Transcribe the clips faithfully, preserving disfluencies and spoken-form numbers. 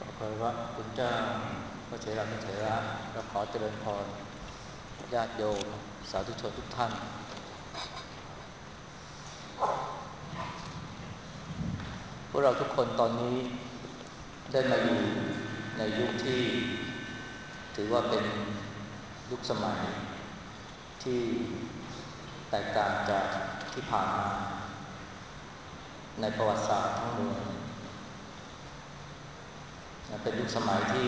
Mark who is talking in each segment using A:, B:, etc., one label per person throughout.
A: ขอคารวะคุณเจ้าพระเถระนุเถระและขอเจริญพรญาติโยมสาธุชนทุกท่านพวกเราทุกคนตอนนี้ได้มาอยู่ในยุคที่ถือว่าเป็นยุคสมัยที่แตกต่างจากที่ผ่านมาในประวัติศาสตร์ทั้งมวลเป็นยุคสมัยที่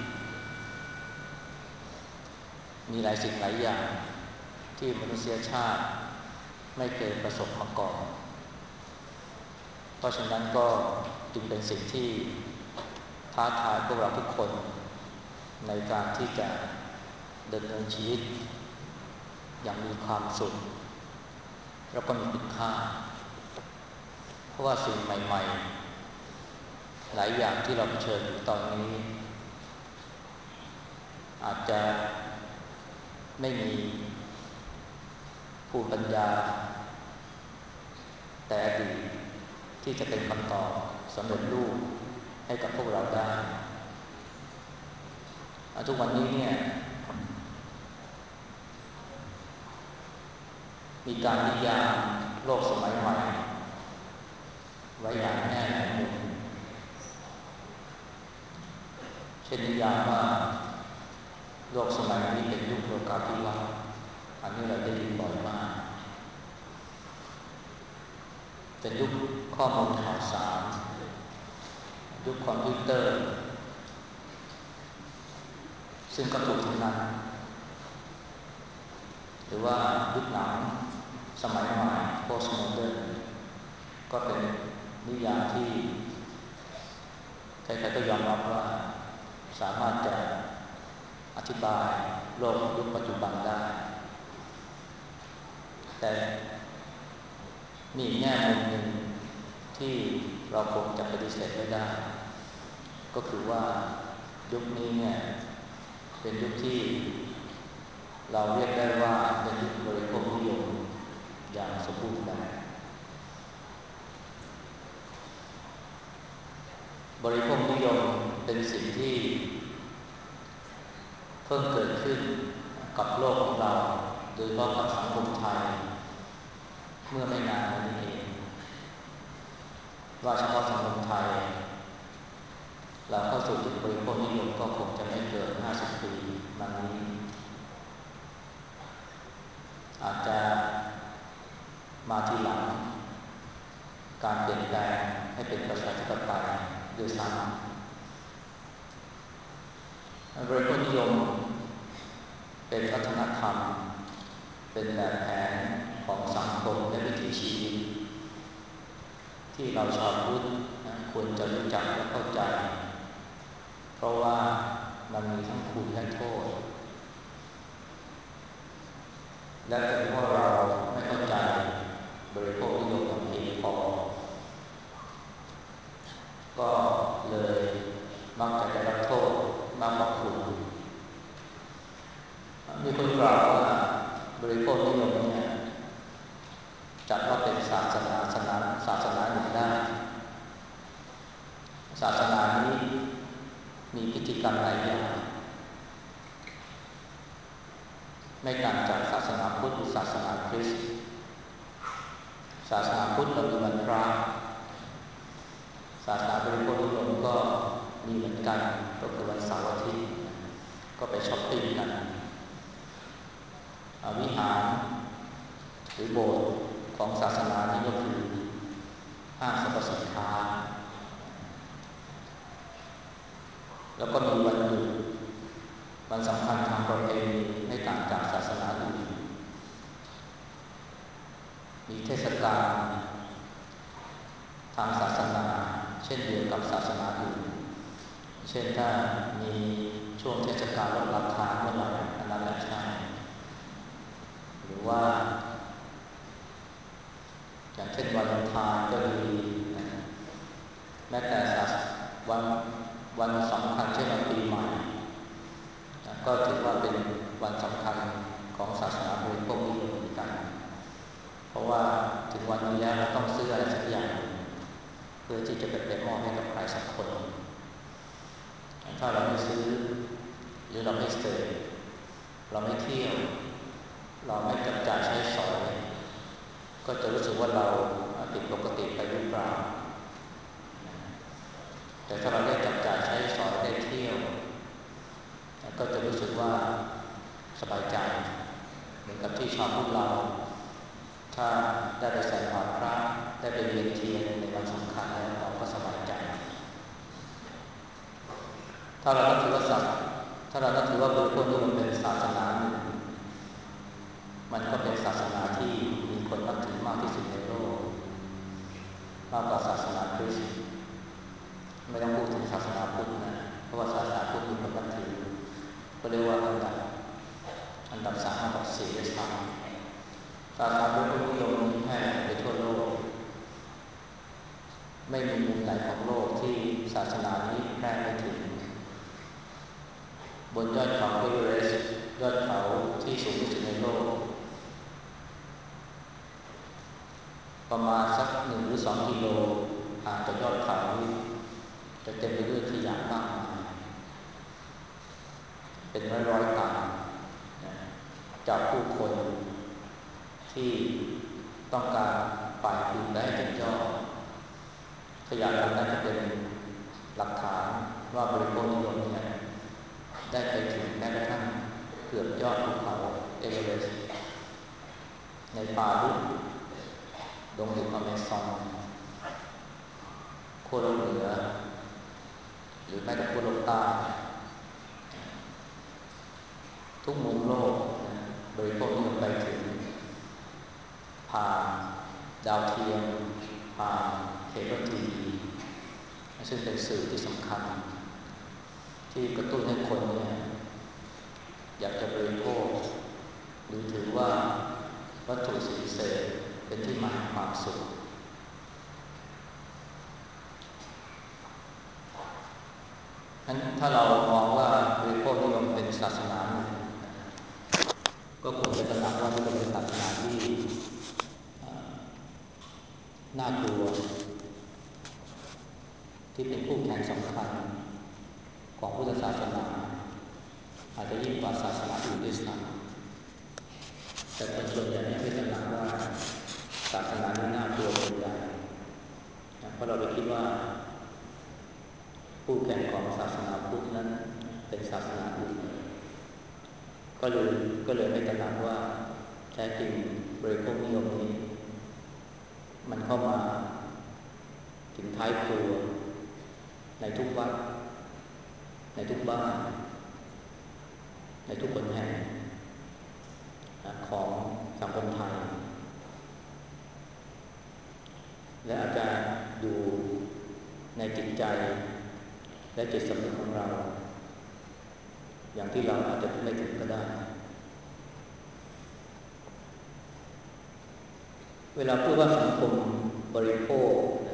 A: มีหลายสิ่งหลายอย่างที่มนุษยชาติไม่เคยประสบมาก่อนเพราะฉะนั้นก็จึงเป็นสิ่งที่ท้าทายพวกเราทุกคนในการที่จะดำเนินชีวิตอย่างมีความสุขแล้วก็มีคุณค่าเพราะว่าสิ่งใหม่ๆหลายอย่างที่เราเผชิญอยู่ตอนนี้อาจจะไม่มีภูมิปัญญาแต่อดีตที่จะเป็นคำตอบสำเร็จรูปให้กับพวกเราได้ทุกวันนี้เนี่ยมีการนิยามโลกสมัยใหม่ไว้อย่างแน่หลายมุมเช่นนิยามว่าโลกสมัยนี้เป็นยุคโลกาภิวัตน์อันนี้เราได้ยินบ่อยมากเป็นยุคข้อมูลข่าวสารยุคคอมพิวเตอร์ซึ่งก็ถูกทั้งนั้นหรือว่ายุคหนังสมัยใหม่ postmodern ก็เป็นนิยามที่ใครๆก็ยอมรับว่าสามารถจะอธิบายโลกยุคปัจจุบันได้แต่มีแง่มุมหนึ่งที่เราคงจะปฏิเสธไม่ได้ก็คือว่ายุคนี้เนี่ยเป็นยุคที่เราเรียกได้ว่าเป็นยุคบริโภคนิยมอย่างสมบูรณ์แบบบริโภคนิยมเป็นสิ่งที่เพิ่งเกิดขึ้นกับโลกของเราโดยเฉพาะกับสังคมไทยเมื่อไม่นานมานี้เองว่าเฉพาะสังคมไทยเราเข้าสู่จุดบริโภคนิยมก็คงจะไม่เกินห้าสิบปีมานี้อาจจะมาทีหลังการเปลี่ยนแปลงให้เป็นประชาธิปไตยด้วยซ้ำบริโภคนิยมเป็นวัฒนธรรมเป็นแบบแผนของสังคมและวิถีชีวิตที่เราชาวพุทธควรจะรู้จักและเข้าใจเพราะว่ามันมีทั้งคุณและโทษและเป็นเพราะเราไม่เข้าใจบริโภคนิยมอย่างเพียงพอก็เลยมักจะได้รับโทษมากกว่าคุณมีคนกล่าวว่าบริโภคนิยมเนี่ยจัดว่าเป็นศาสนาศาสนาศาสนาหนึ่งได้ศาสนานี้มีพิธีกรรมหลายอย่างไม่ต่างจากศาสนาพุทธหรือศาสนาคริสต์ศาสนาพุทธเรามีวันพระศาสนาบริโภคนิยมก็มีเหมือนกันก็คือวันเสาร์อาทิตย์ก็ไปช้อปปิ้งกันวิหารหรือโบสถ์ของศาสนานี้ก็คือห้างสรรพสินค้าแล้วก็มีวันหยุดวันสำคัญทางประเพณีไม่ต่างจากศาสนาอื่นมีเทศกาลทางศาสนาเช่นเดียวกับศาสนาอื่นเช่นถ้ามีช่วงเทศกาลลดราคาเมื่อไหร่อันนั้นแหละใช่หรือว่าอย่างเช่นวันทานก็ดีนะแม้แต่วันวันสำคัญเช่นวันปีใหม่นะก็ถือว่าเป็นวันสำคัญของศาสนาบริโภคนิยมเหมือนกันเพราะว่าถึงวันนี้แล้วเราต้องซื้ออะไรสักอย่างเพื่อที่จะไปเป็นมอบให้กับใครสักคนถ้าเราไม่ซื้อหรือเราไม่เสพเราไม่เที่ยวเราไม่จับจ่ายใช้สอยก็จะรู้สึกว่าเราผิดปกติไปหรือเปล่าแต่ถ้าเราได้จับจ่ายใช้สอยได้เที่ยวก็จะรู้สึกว่าสบายใจเหมือนกับที่ชาวพุทธเราถ้าได้ไปใส่บาตรพระได้ไปเวียนเทียนในวันสำคัญแล้วเราก็สบายใจถ้าเราก็ถือว่าศาสนาถ้าเราก็ถือว่าบุคคลนี้มันเป็นศาสนาหนึ่งมันก็เป็นศาสนาที่มีคนนับถือมากที่สุดในโลกมากกว่าศาสนาคริสต์ไม่ต้องพูดถึงศาสนาพุทธนะเพราะว่าศาสนาพุทธมีคนนับถือก็เรียกว่าอันดับอันดับสามอันดับสี่ด้วยซ้ำศาสนาพุทธนิยมแพร่ไปทั่วโลกไม่มีมุมไหนของโลกที่ศาสนานี้แพร่ไม่ถึงบนยอดเขาเอเวอเรสต์ยอดเขาที่สูงที่สุดในโลกประมาณสักหนึ่งหรือสองกิโลห่างจากยอดเขาจะเต็มไปด้วยขยะมากมายเป็นร้อยร้อยตันจากผู้คนที่ต้องการป่ายปีนได้ถึงยอดขยะเหล่านั้นจะเป็นหลักฐานว่าบริโภคนิยมเนี่ยได้ไปถึงแม้กระทั่งเกือบยอดภูเขาเอเวอเรสต์ในป่าลึกดงดิบอเมซอนขั้วโลกเหนือหรือแม้แต่ขั้วโลกใต้ทุกมุมโลกบริโภคนิยมไปถึงผ่านดาวเทียมผ่านเคเบิลทีวีซึ่งเป็นสื่อที่สำคัญที่กระตุ้นให้คนเนี่ยอยากจะบริโภคหรือถือว่าวัตถุสิ่งเสพเป็นที่มาของความสุขงั้นถ้าเรามองว่าบริโภคนิยมเป็นศาสนาก็ควรจะตระหนักว่านี่เป็นศาสนาที่น่ากลัวที่เป็นคู่แข่งสำคัญของพุทธศาสนาอาจจะยิ่งกว่าศาสนาอื่นด้วยซ้ำแต่คนส่วนใหญ่ไม่ตระหนักว่าศาสนานี้น่ากลัวเป็นใหญ่เพราะเราไปคิดว่าคู่แข่งของศาสนาพุทธนั้นเป็นศาสนาอื่นก็เลยก็เลยไม่ตระหนักว่าแท้จริงบริโภคนิยมนี้มันเข้ามาถึงท้ายครัวในทุกวัดในทุกบ้านในทุกคนแห่งของสังคมไทยและอาจจะอยู่ในจิตใจและจิตสำนึกของเราอย่างที่เราอาจจะไม่ถึงก็ได้เวลาพูดว่าสังคมบริโภค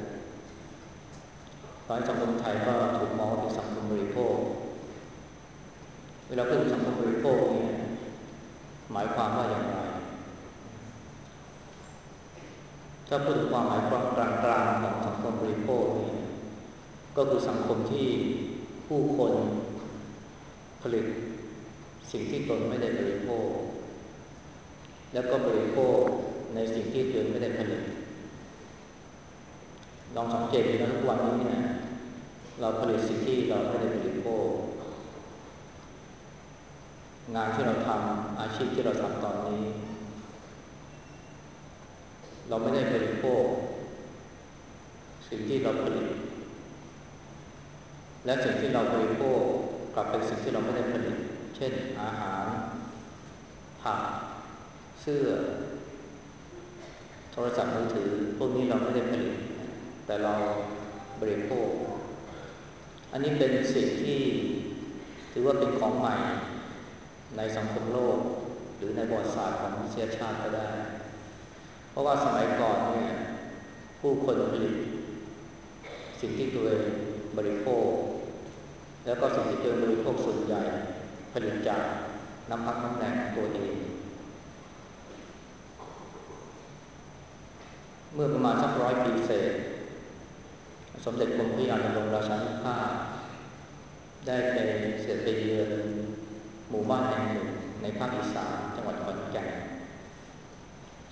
A: ตอนสังคมไทยก็ถูกมองเป็นสังคมบริโภคเวลาพูดถึงสังคมบริโภคเนี่ยหมายความว่าอย่างไรถ้าพูดถึงความหมายความกลางๆของสังคมบริโภคนี่ก็คือสังคมที่ผู้คนผลิตสิ่งที่ตนไม่ได้บริโภคแล้วก็บริโภคในสิ่งที่ตนไม่ได้ผลิตลองสังเกตดูนะทุกวันนี้เนี่ยเราผลิตสิ่งที่เราไม่ได้บริโภคงานที่เราทำอาชีพที่เราทำตอนนี้เราไม่ได้บริโภคสิ่งที่เราผลิตและสิ่งที่เราบริโภคกลับเป็นสิ่งที่เราไม่ได้ผลิตเช่นอาหารผักเสื้อโทรศัพท์มือถือพวกนี้เราไม่ได้ผลิตแต่เราบริโภคอันนี้เป็นสิ่งที่ถือว่าเป็นของใหม่ในสังคมโลกหรือในประวัติศาสตร์ของมนุษยชาติก็ได้เพราะว่าสมัยก่อนเนี่ยผู้คนผลิตสิ่งที่ตัวเองบริโภคแล้วก็สิ่งที่ตัวเองบริโภคส่วนใหญ่ผลิตจากน้ำพักน้ำแรงของตัวเองเมื่อประมาณสักร้อยปีเศษสมเด็จกรมพระยาณรงค์ราชานุภาพได้เป็น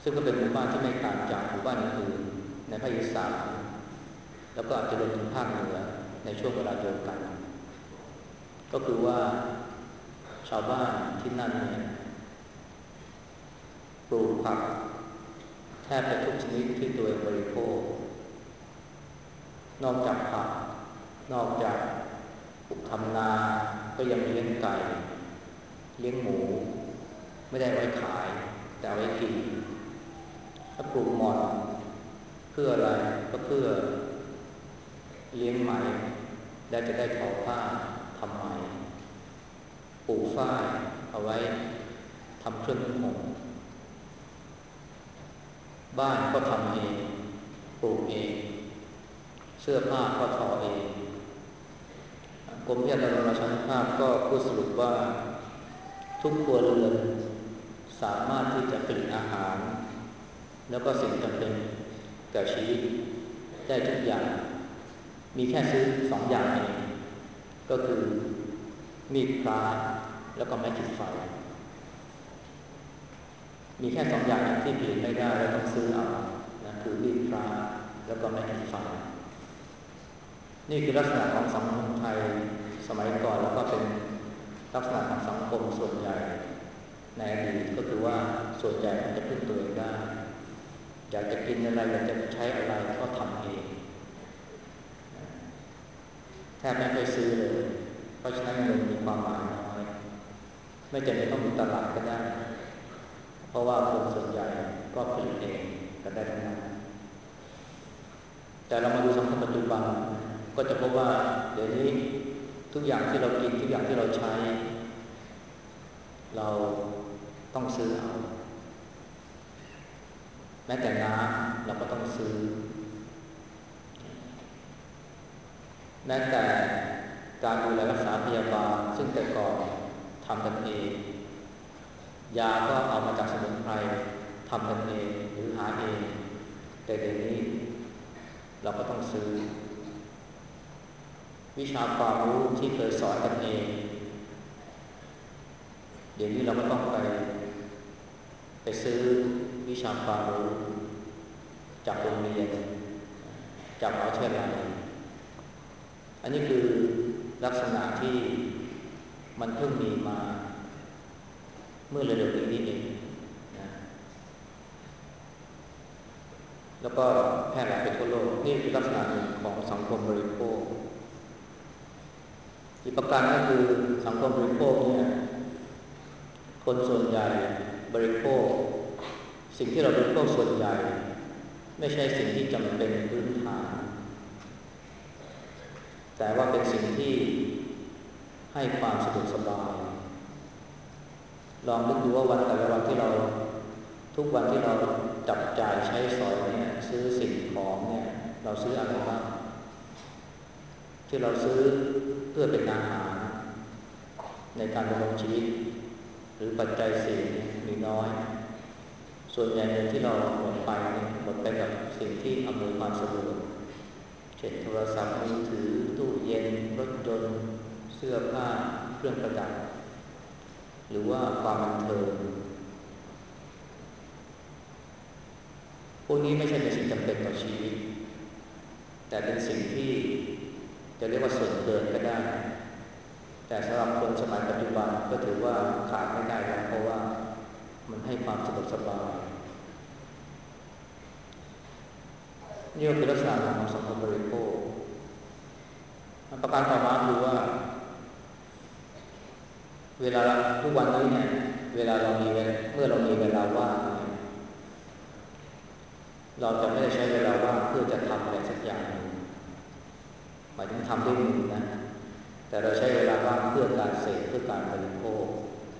A: ซึ่งก็เป็นหมู่บ้านที่ไม่ต่างจากหมู่บ้านอื่นๆในภาคอีสานแล้วก็อาจจะรวมถึงภาคเหนือในช่วงเวลาเดียวกันก็คือว่าชาวบ้านที่นั่นเนี่ยปลูกผักแทบจะทุกชนิดที่ตัวเองบริโภคนอกจากผักนอกจากปลูกทำนาก็ยังเลี้ยงไก่เลี้ยงหมูไม่ได้ไว้ขายแต่เอาไว้กินถ้าปลูกหม่อนเพื่ออะไรก็เพื่อเลี้ยงไหมได้จะได้ทอผ้าทำไหมปลูกฝ้ายเอาไว้ทำเครื่องนุ่งห่มบ้านก็ทำเองปลูกเองเสื้อผ้าก็ทอเองกรมวิทยาการประชานุภาพก็พูดสรุปว่าทุกครัวเรือนสามารถที่จะผลิตอาหารแล้วก็สิ่งจำเป็นแก่ชีวิตได้ทุกอย่างมีแค่ซื้อสองอย่างเองก็คือมีดพระแล้วก็ไม้ขีดไฟมีแค่สองอย่างที่ผลิตไม่ได้แล้วต้องซื้อเอานะคือมีดพระแล้วก็ไม้ขีดไฟนี่คือลักษณะของสังคมไทยสมัยก่อนแล้วก็เป็นลักษณะของสังคมส่วนใหญ่ในอดีตก็คือว่าส่วนใหญ่มันจะพึ่งตัวเองได้อยากจะกินอะไรอยากจะใช้อะไรก็ทำเองแทบไม่เคยซื้อเลยเพราะฉะนั้นเงินมีความหมายน้อยไม่จำเป็นต้องมีตลาดก็ได้เพราะว่าคนส่วนใหญ่ก็ผลิตเองกันได้ทั้งนั้นแต่เรามาดูสังคมปัจจุบันก็จะพบว่าเดี๋ยวนี้ทุกอย่างที่เรากินทุกอย่างที่เราใช้เราต้องซื้อเอาแม้แต่น้ำเราก็ต้องซื้อแม้แต่การดูแลรักษาพยาบาลซึ่งแต่ก่อนทำกันเองยาก็เอามาจากสมุนไพรทำกันเองหรือหาเองแต่เดี๋ยวนี้เราก็ต้องซื้อวิชาความรู้ที่เคยสอนกันเองเดี๋ยวนี้เราก็ต้องไปไปซื้อวิชาความรู้จากโรงเรียนจากมหาวิทยาลัยอันนี้คือลักษณะที่มันเพิ่งมีมาเมื่อเร็วๆนี้เองนะแล้วก็แพร่หลายไปทั่วโลกนี่คือลักษณะหนึ่งของสังคมบริโภคอีกประการก็คือสังคมบริโภคเนี่ยคนส่วนใหญ่บริโภคสิ่งที่เราบริโภคส่วนใหญ่ไม่ใช่สิ่งที่จำเป็นพื้นฐานแต่ว่าเป็นสิ่งที่ให้ความสะดวกสบายลองนึกดูว่าวันแต่ละวันที่เราทุกวันที่เราจับจ่ายใช้สอยเนี่ยซื้อสิ่งของเนี่ยเราซื้ออะไรบ้างที่เราซื้อเพื่อเป็นอาหารในการดำรงชีวิตหรือปัจจัยสี่มีน้อยส่วนใหญ่เงินที่เราหมดไปเนี่ยหมดไปกับสิ่งที่อำนวยความสะดวกเช่นโทรศัพท์มือถือตู้เย็นรถยนต์เสื้อผ้าเครื่องประดับหรือว่าความบันเทิงพวกนี้ไม่ใช่เป็นสิ่งจำเป็นต่อชีวิตแต่เป็นสิ่งที่จะเรียกว่าส่วนเกินก็ได้แต่สำหรับคนสมัยปัจจุบันก็ถือว่าขาดไม่ได้แล้วเพราะว่ามันให้ความสะดวกสบายนี่ก็คือลักษณะของสังคมบริโภคประการต่อมาคือว่าเวลาทุกวันนี้เนี่ยเวลาเรามีเมื่อเรามีเวลาว่างเราจะไม่ได้ใช้เวลาว่างเพื่อจะทำอะไรสักอย่างหนึ่งหมายถึงทำด้วยมือนะแต่เราใช้เวลาว่างเพื่อการเสพเพื่อการบริโภค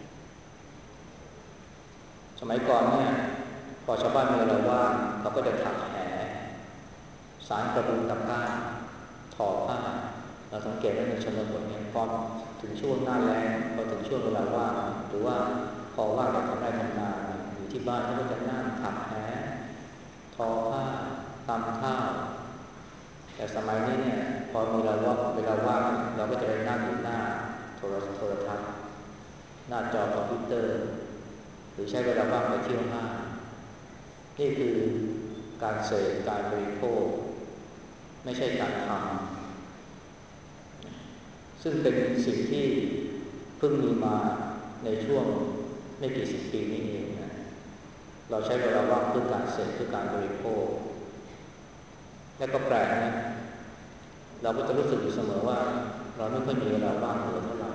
A: สมัยก่อนเนี่ยพอชาวบ้านมีเวลาว่างเขาก็จะถักแหสารกระบุงตะกร้าทอผ้าเราสังเกตว่าในชนบทเนี่ยพอถึงช่วงหน้าแล้งพอถึงช่วงเวลาว่างหรือว่าพอว่างจากทำไร่ทำนาอยู่ที่บ้านเขาก็จะนั่งถักแหทอผ้าตำข้าวแต่สมัยนี้เนี่ยพอมีเวลาว่างเวลาว่างเราก็จะไปนั่งอยู่หน้าโทรโทรทัศน์หน้าจอคอมพิวเตอร์หรือใช้เวลาว่างไปเที่ยวห้างนี่คือการเสพการบริโภคไม่ใช่การทำซึ่งเป็นสิ่งที่เพิ่งมีมาในช่วงไม่กี่สิบปีนี้เองนะเราใช้เวลาว่างเพื่อการเสพเพื่อการบริโภคและก็แปลกนะเราก็จะรู้สึกอยู่เสมอว่าเราไม่ค่อยมีเวลาว่างเหลือเท่าไหร่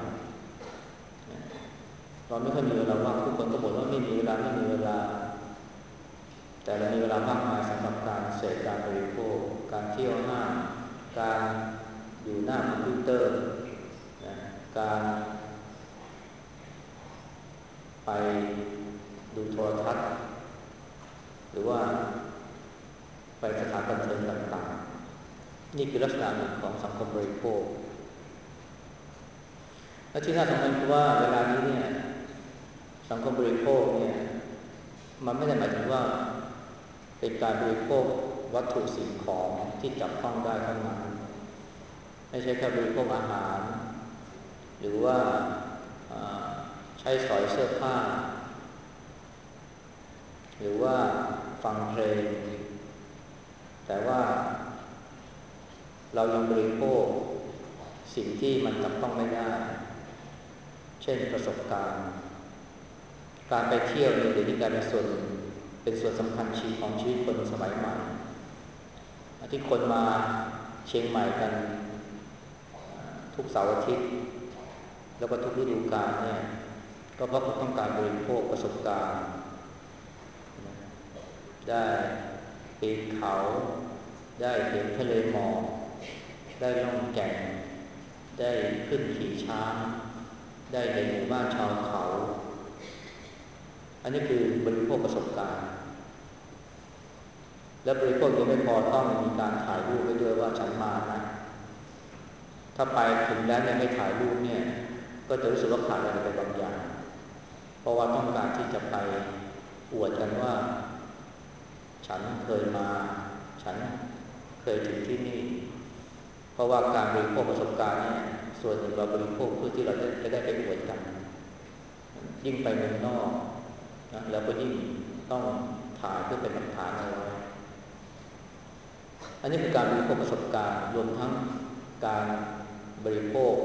A: เราไม่ค่อยมีเวลาว่างทุกคนก็บ่นว่าไม่มีเวลาไม่มีเวลาแต่เรามีเวลามากมายสำหรับการเสพการบริโภคการเที่ยวห้างการอยู่หน้าคอมพิวเตอร์นะการไปดูโทรทัศน์หรือว่าไปสถานบันเทิงต่างๆนี่คือลักษณะหนึ่งของสังคมบริโภคและที่น่าสำคัญคือว่าเวลานี้เนี่ยสังคมบริโภคเนี่ยมันไม่ได้หมายถึงว่าเป็นการบริโภควัตถุสิ่งของที่จับต้องได้เท่านั้นไม่ใช่แค่บริโภคอาหารหรือว่าใช้สอยเสื้อผ้าหรือว่าฟังเพลงแต่ว่าเรายังบริโภคสิ่งที่มันจับต้องไม่ได้เช่นประสบการณ์การไปเที่ยวเนี่ยเดี๋ยวนี้กลายเป็นส่วนเป็นส่วนสำคัญชีวิตของชีวิตคนสมัยใหม่ที่คนมาเชียงใหม่กันทุกเสาร์อาทิตย์แล้วก็ทุกฤดูกาลเนี่ยก็เพราะเขาต้องการบริโภคประสบการณ์ได้ปีนเขาได้เห็นทะเลหมอกได้ล่องแก่งได้ขึ้นขี่ช้างได้เห็นหมู่บ้านชาวเขาอันนี้คือบริโภคประสบการณ์และบริโภคยังไม่พอต้องมีการถ่ายรูปไว้ด้วยว่าฉันมานะถ้าไปถึงแล้วเนี่ยไม่ถ่ายรูปเนี่ยก็จะรู้สึกว่าขาดอะไรไปบางอย่างเพราะว่าต้องการที่จะไปอวดกันว่าฉันเคยมาฉันเคยถึงที่นี่เพราะว่าการบริโภคประสบการณ์เนี่ยส่วนหนึ่งเราบริโภคเพื่อที่เราจะได้ไปอวดกันยิ่งไปเมืองนอกนะแล้วก็ยิ่งต้องถ่ายเพื่อเป็นหลักฐานเอาไว้อันนี้คือการบริโภคประสบการณ์รวมทั้งการบริโภค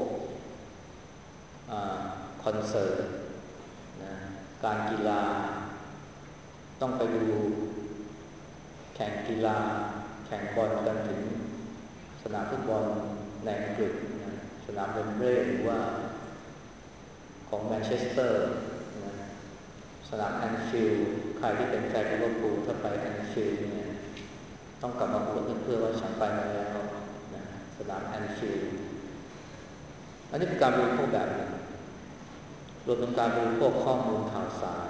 A: คอนเสิร์ตนะการกีฬาต้องไปดูแข่งกีฬาแข่งบอลกันถึงสนามฟุตบอลในอังกฤษนะสนามเวมบลีย์หรือว่าของแมนเชสเตอร์นะสนามแอนฟิลด์ใครที่เป็นแฟนลิเวอร์พูลถ้าไปแอนฟิลด์เนี่ยต้องกลับมาอวดเพื่อนๆว่าฉันไปมาแล้วนะสนามแอนฟิลด์อันนี้เป็นการบริโภคแบบนึงรวมถึงการบริโภคข้อมูลข่าวสาร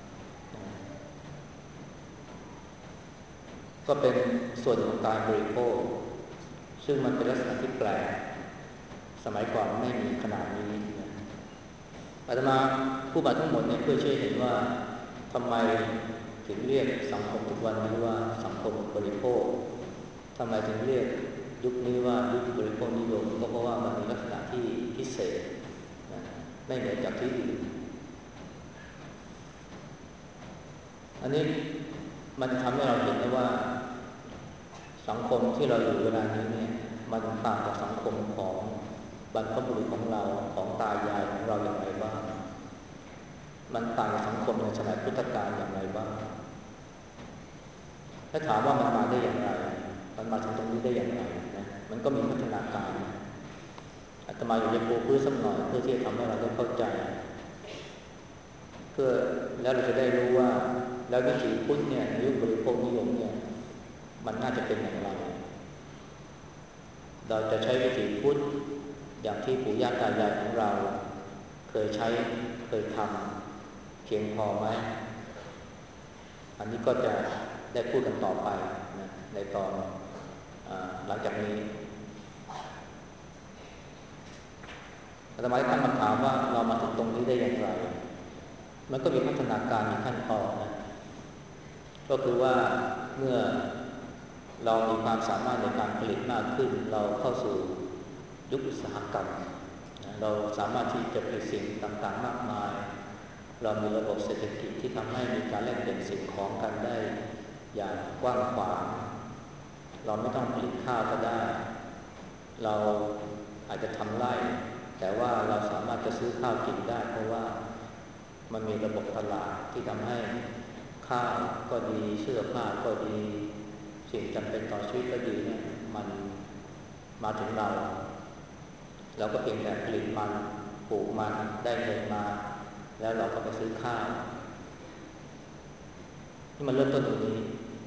A: ก็เป็นส่วนของการบริโภคซึ่งมันเป็นลักษณะที่แปลกสมัยก่อนไม่มีขนาดนี้นะอาตมาผู้บาทั้งหมดเนี่ยเพื่อช่วยเห็นว่าทำไมถึงเรียกสังคมทุกวันนี้ว่าสังคมบริโภคทำไมถึงเรียกยุคนี้ว่ายุคบริโภคนิยมก็เพราะว่ามันมีลักษณะที่พิเศษนะไม่เหมือนจากที่อื่นอันนี้มันทำให้เราเห็นได้ว่าสังคมที่เราอยู่เวลานี้เนี่ยมันต่างจากสังคมของบรรพบุรุษของเราของตายายของเราอย่างไรบ้างมันต่างจากสังคมในสมัยพุทธกาลอย่างไรบ้างถ้าถามว่ามันมาได้อย่างไรมันมาถึงตรงนี้ได้อย่างไรนะมันก็มีพัฒนาการอาตมาอยากจะปูพื้นสักหน่อยเพื่อที่จะทำให้เราได้เข้าใจเพื่อแล้วเราจะได้รู้ว่าแล้ววิถีพุทธเนี่ยในยุคบริโภคนิยมเนี่ยมันน่าจะเป็นอย่างไรเราจะใช้วิถีพุทธอย่างที่ปู่ย่าตายายของเราเคยใช้เคยทำเพียงพอไหมอันนี้ก็จะได้พูดกันต่อไปนะในตอนหลังจากนี้อาตมาตั้งคำถามว่าเรามาถึงตรงนี้ได้อย่างไรมันก็มีพัฒนาการมีขั้นตอนนะก็คือว่าเมื่อเรามีความสามารถในการผลิตมากขึ้นเราเข้าสู่ยุคอุตสาหกรรมนะเราสามารถที่จะผลิตสิ่งต่างๆมากมายเรามีระบบเศรษฐกิจที่ทำให้มีการแลกเปลี่ยนสิ่งของกันได้อย่างกว้างขวางเราไม่ต้องผลิตข้าวก็ได้เราอาจจะทำไร่แต่ว่าเราสามารถจะซื้อข้าวกินได้เพราะว่ามันมีระบบตลาดที่ทำให้ข้าวก็ดีเสื้อผ้าก็ดีสิ่งจำเป็นต่อชีวิตก็ดีเนี่ยมันมาถึงเราเราก็เพียงแต่ผลิตมันปลูกมันได้เงินมาแล้วเราก็ไปซื้อข้าวที่มันเริ่มต้นตรงนี้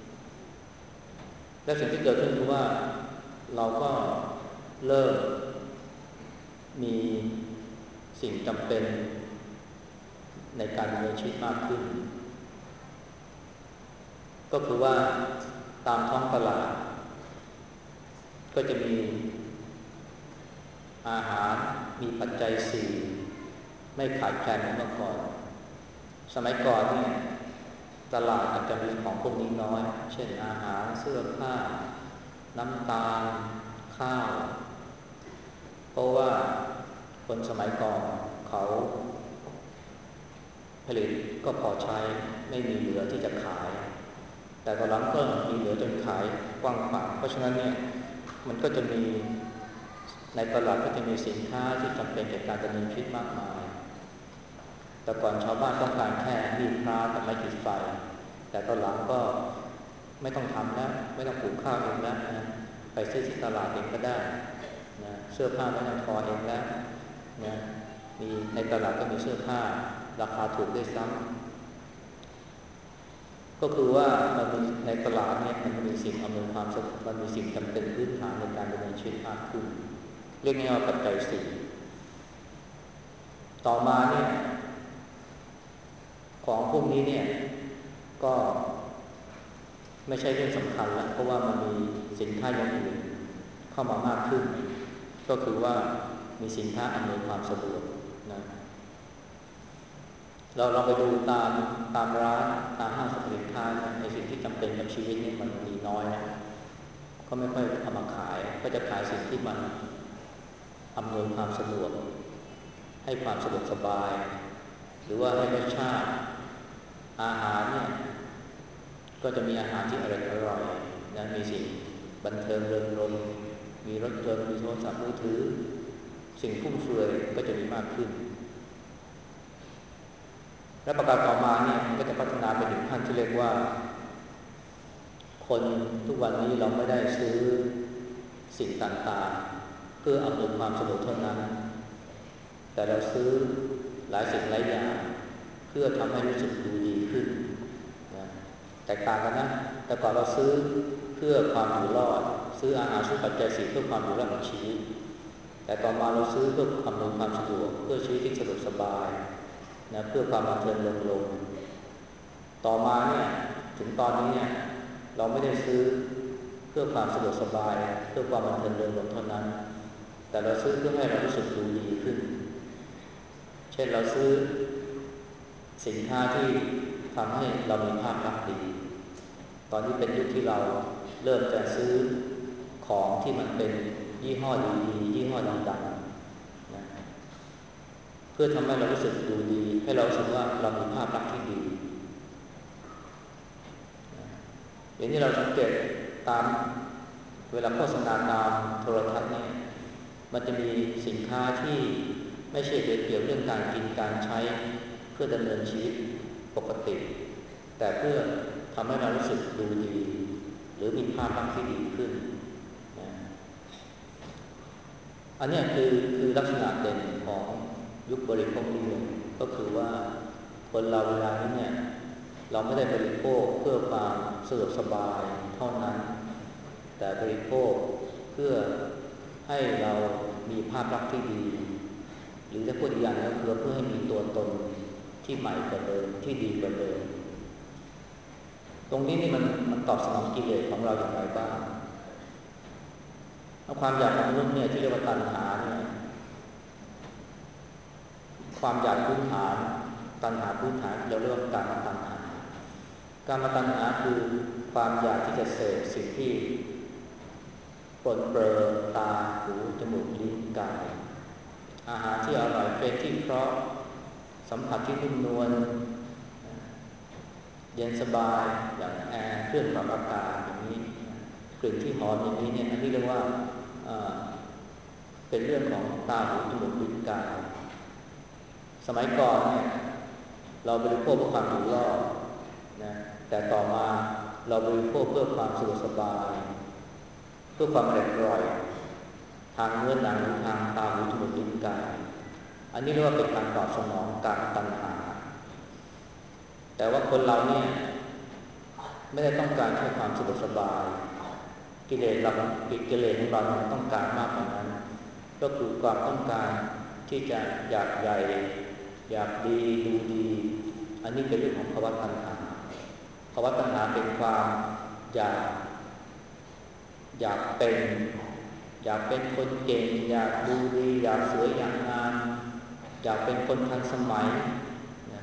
A: และสิ่งที่เกิดขึ้นคือว่าเราก็เริ่มมีสิ่งจำเป็นในการดำเนินชีวิตมากขึ้นก็คือว่าตามท้องตลาดก็จะมีอาหารมีปัจจัยสี่ไม่ขาดแคลนเหมือนเมื่อก่อนสมัยก่อนเนี่ยตลาดอาจจะมีของพวกนี้น้อยเช่นอาหารเสื้อผ้าน้ำตาลข้าวเพราะว่าคนสมัยก่อนเขาผลิตก็พอใช้ไม่มีเหลือที่จะขายแต่ตอนหลังก็มีเหลือจนขายกว้างขวางเพราะฉะนั้นเนี่ยมันก็จะมีในตลาดก็จะมีสินค้าที่จำเป็นแก่การดำเนินชีวิตมากมายแต่ก่อนชาวบ้านต้องการแค่มีดพระกับไม้ขีดไฟแต่ตอนหลังก็ไม่ต้องทำแล้วไม่ต้องปลูกข้าวเองแล้วนะไปซื้อที่ตลาดเองก็ได้นะเสื้อผ้าไม่ต้องทอเองแล้วนะมีในตลาดก็มีเสื้อผ้าราคาถูกด้วยซ้ำก็คือว่ามันมีในตลาดเนี่ยมันมีสิ่งอำนวยความสะดวกมันมีสิ่งจำเป็นพื้นฐานในการดำเนินชีวิตมากขึ้นเรียกง่ายๆว่าปัจจัยสี่ต่อมาเนี่ยของพวกนี้เนี่ยก็ไม่ใช่เรื่องสำคัญแล้วเพราะว่ามันมีสินค้าอย่างอื่นเข้ามามากขึ้นก็คือว่ามีสินค้าอำนวยความสะดวกนะเราเราไปดูตามตามร้านตามห้างสรรพสินค้าในสิ่งที่จำเป็นกับชีวิตนี่มันมีน้อยนะก็ไม่ค่อยเอามาขายก็จะขายสิ่งที่มันอำนวยความสะดวกให้ความสะดวกสบายหรือว่าให้รสชาติอาหารเนี่ยก็จะมีอาหารที่อร่อยอร่อยนะมีสิ่งบันเทิงเริงรมย์มีรถยนต์มีโทรศัพท์มือถือสิ่งฟุ่มเฟือยก็จะมีมากขึ้นและประการต่อมาเนี่ยมันก็จะพัฒนาไปถึงขั้นที่เรียกว่าคนทุกวันนี้เราไม่ได้ซื้อสิ่งต่างๆเพื่ออำนวยความสะดวกเท่านั้นแต่เราซื้อหลายสิ่งหลายอย่างเพื่อทำให้รู้สึกดูดีขึ้นนะแตกต่างกันนะแต่ก่อนเราซื้อเพื่อความอยู่รอดซื้ออาหารซื้อปัจจัยสี่เพื่อความอยู่รอดของชีวิตแต่ต่อมาเราซื้อเพื่ออำนวยความสะดวกเพื่อชีวิตที่สะดวกสบายนะเพื่อความบันเทิงเริงรมย์ต่อมาเนี่ยถึงตอนนี้เนี่ยเราไม่ได้ซื้อเพื่อความสะดวกสบายเพื่อความบันเทิงเริงรมย์เท่านั้นแต่เราซื้อเพื่อให้เรารู้สึกดูดีขึ้นเช่นเราซื้อสินค้าที่ทำให้เรามีภาพลักษณ์ดีตอนนี้เป็นยุคที่เราเริ่มจะซื้อของที่มันเป็นยี่ห้อดีๆยี่ห้อดังๆนะเพื่อทำให้เรารู้สึกดูดีให้เรารู้สึกว่าเรามีภาพลักษณ์ที่ดีอย่างที่เราสังเกตตามเวลาโฆษณาตามโทรทัศน์เนี่ยมันจะมีสินค้าที่ไม่ใช่เกี่ยวเรื่องการกินการใช้เพื่อดำเนินชีวิตปกติแต่เพื่อทำให้เรารู้สึกดูดีหรือมีภาพลักษณ์ที่ดีขึ้นนะอันนี้คือคือลักษณะเด่นของยุคบริโภคนิยมก็คือว่าคนเราเวลานี้เนี่ยเราไม่ได้บริโภคเพื่อความสะดวกสบายเท่านั้นแต่บริโภคเพื่อให้เรามีภาพลักษณ์ที่ดีหรือถ้าพูดอีกอย่างก็คือเพื่อให้มีตัวตนที่ใหม่กว่าเดิมที่ดีกว่าเดิมตรงนี้นี่มันมันตอบสนองกิเลสของเราอย่างไรบ้างความอยากของมนุษย์เนี่ยที่เรียกว่าตัณหาเนี่ยความอยากพื้นฐานตัณหาพื้นฐานเราเรียกว่าการมตัณหาการมตัณหาคือความอยากที่จะเสพสิ่งที่ปรนเปรอตาหูจมูกลิ้นกายอาหารที่อร่อยเพลงที่เพราะสัมผัสที่นุ่มนวลเย็นสบายอย่างแอร์เครื่องปรับอากาศอย่างนี้กลิ่นที่หอมอย่างนี้เนี่ยอันนี้เรียกว่าเป็นเรื่องของตาหูจมูกลิ้นกายสมัยก่อนเนี่ยเราบริโภคเพื่อความอยู่รอดนะแต่ต่อมาเราบริโภคเพื่อความสะดวกสบายเพื่อความอร่อยทางเนื้อหนังหรือทางตาหูจมูกลิ้นกายอันนี้เรียกว่าเป็นการตอบสนองการตัณหาแต่ว่าคนเราเนี่ยไม่ได้ต้องการแค่ความสะดวกสบายกิเลสเรากิเลสของเราต้องการมากกว่านั้นก็คือความต้องการที่จะอยากใหญ่อยากดีดูดีอันนี้เป็นเรื่องของภาวะตัณหาภาวะตัณหาเป็นความอยากอยากเป็นอยากเป็นคนเก่งอยากดูดีอยากสวยอยากงามอยากเป็นคนทันสมัยนะ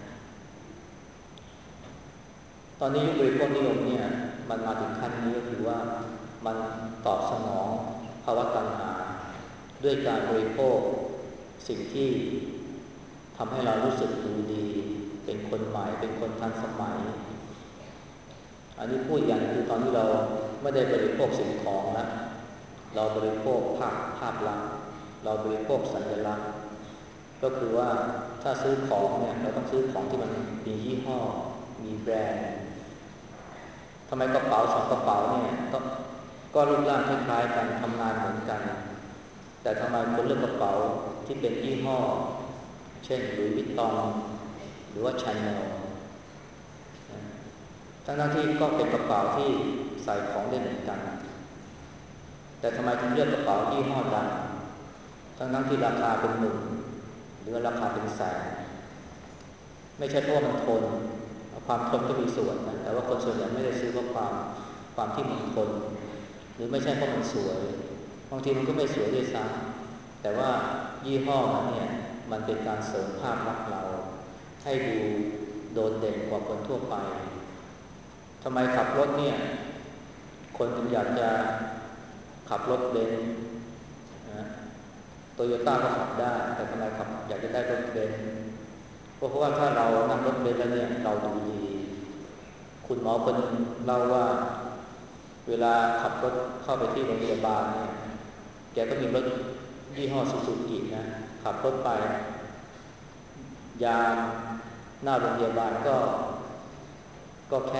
A: ตอนนี้ยุคบริโภคนิยมเนี่ยมันมาถึงขั้นนี้ก็คือว่ามันตอบสนองภาวะตัณหาด้วยการบริโภคสิ่งที่ทำให้เรารู้สึกดูดีเป็นคนใหม่เป็นคนทันสมัยอันนี้พูดอย่างคือตอนที่เราไม่ได้บริโภคสิ่งของนะเราบริโภคภาพภาพลักษณ์เราบริโภคสัญลักษณ์ก็คือว่าถ้าซื้อของเนี่ยเราต้องซื้อของที่มันมียี่ห้อมีแบรนด์ทำไมกระเป๋าสองกระเป๋าเนี่ยก็ก็รูปร่างคล้ายๆกันทำงานเหมือนกันแต่ทำไมคนเลือกกระเป๋าที่เป็นยี่ห้อเช่นหลุยส์วิตตองหรือว่าชาแนลทั้งที่ก็เป็นกระเป๋าที่ใส่ของได้เหมือนกันแต่ทำไมถึงเลือกกระเป๋ายี่ห้อดังทั้งที่ราคาเป็นหมื่นหรือราคาเป็นแสนไม่ใช่เพราะมันทนความทนก็มีส่วนนะแต่ว่าคนส่วนใหญ่ไม่ได้ซื้อเพราะความความที่มันทนหรือไม่ใช่เพราะมันสวยบางทีมันก็ไม่สวยด้วยซ้ำแต่ว่ายี่ห้อนั้นเนี่ยมันเป็นการเสริมภาพลักษณ์เราให้ดูโดดเด่นกว่าคนทั่วไปทำไมขับรถเนี่ยคนถึงอยากจะขับรถเบนซ์นะโตโยต้าก็ขับได้แต่ทำไมขับอยากจะได้รถเบนซ์เพราะว่าถ้าเรานั่งรถเบนซ์แล้วเนี่ยเราดูดีคุณหมอคนเล่าว่าเวลาขับรถเข้าไปที่โรงพยาบาลเนี่ยแกก็มีรถยี่ห้อซูซูกินะขับรถไปยามหน้าโรงพยาบาลก็ก็แค่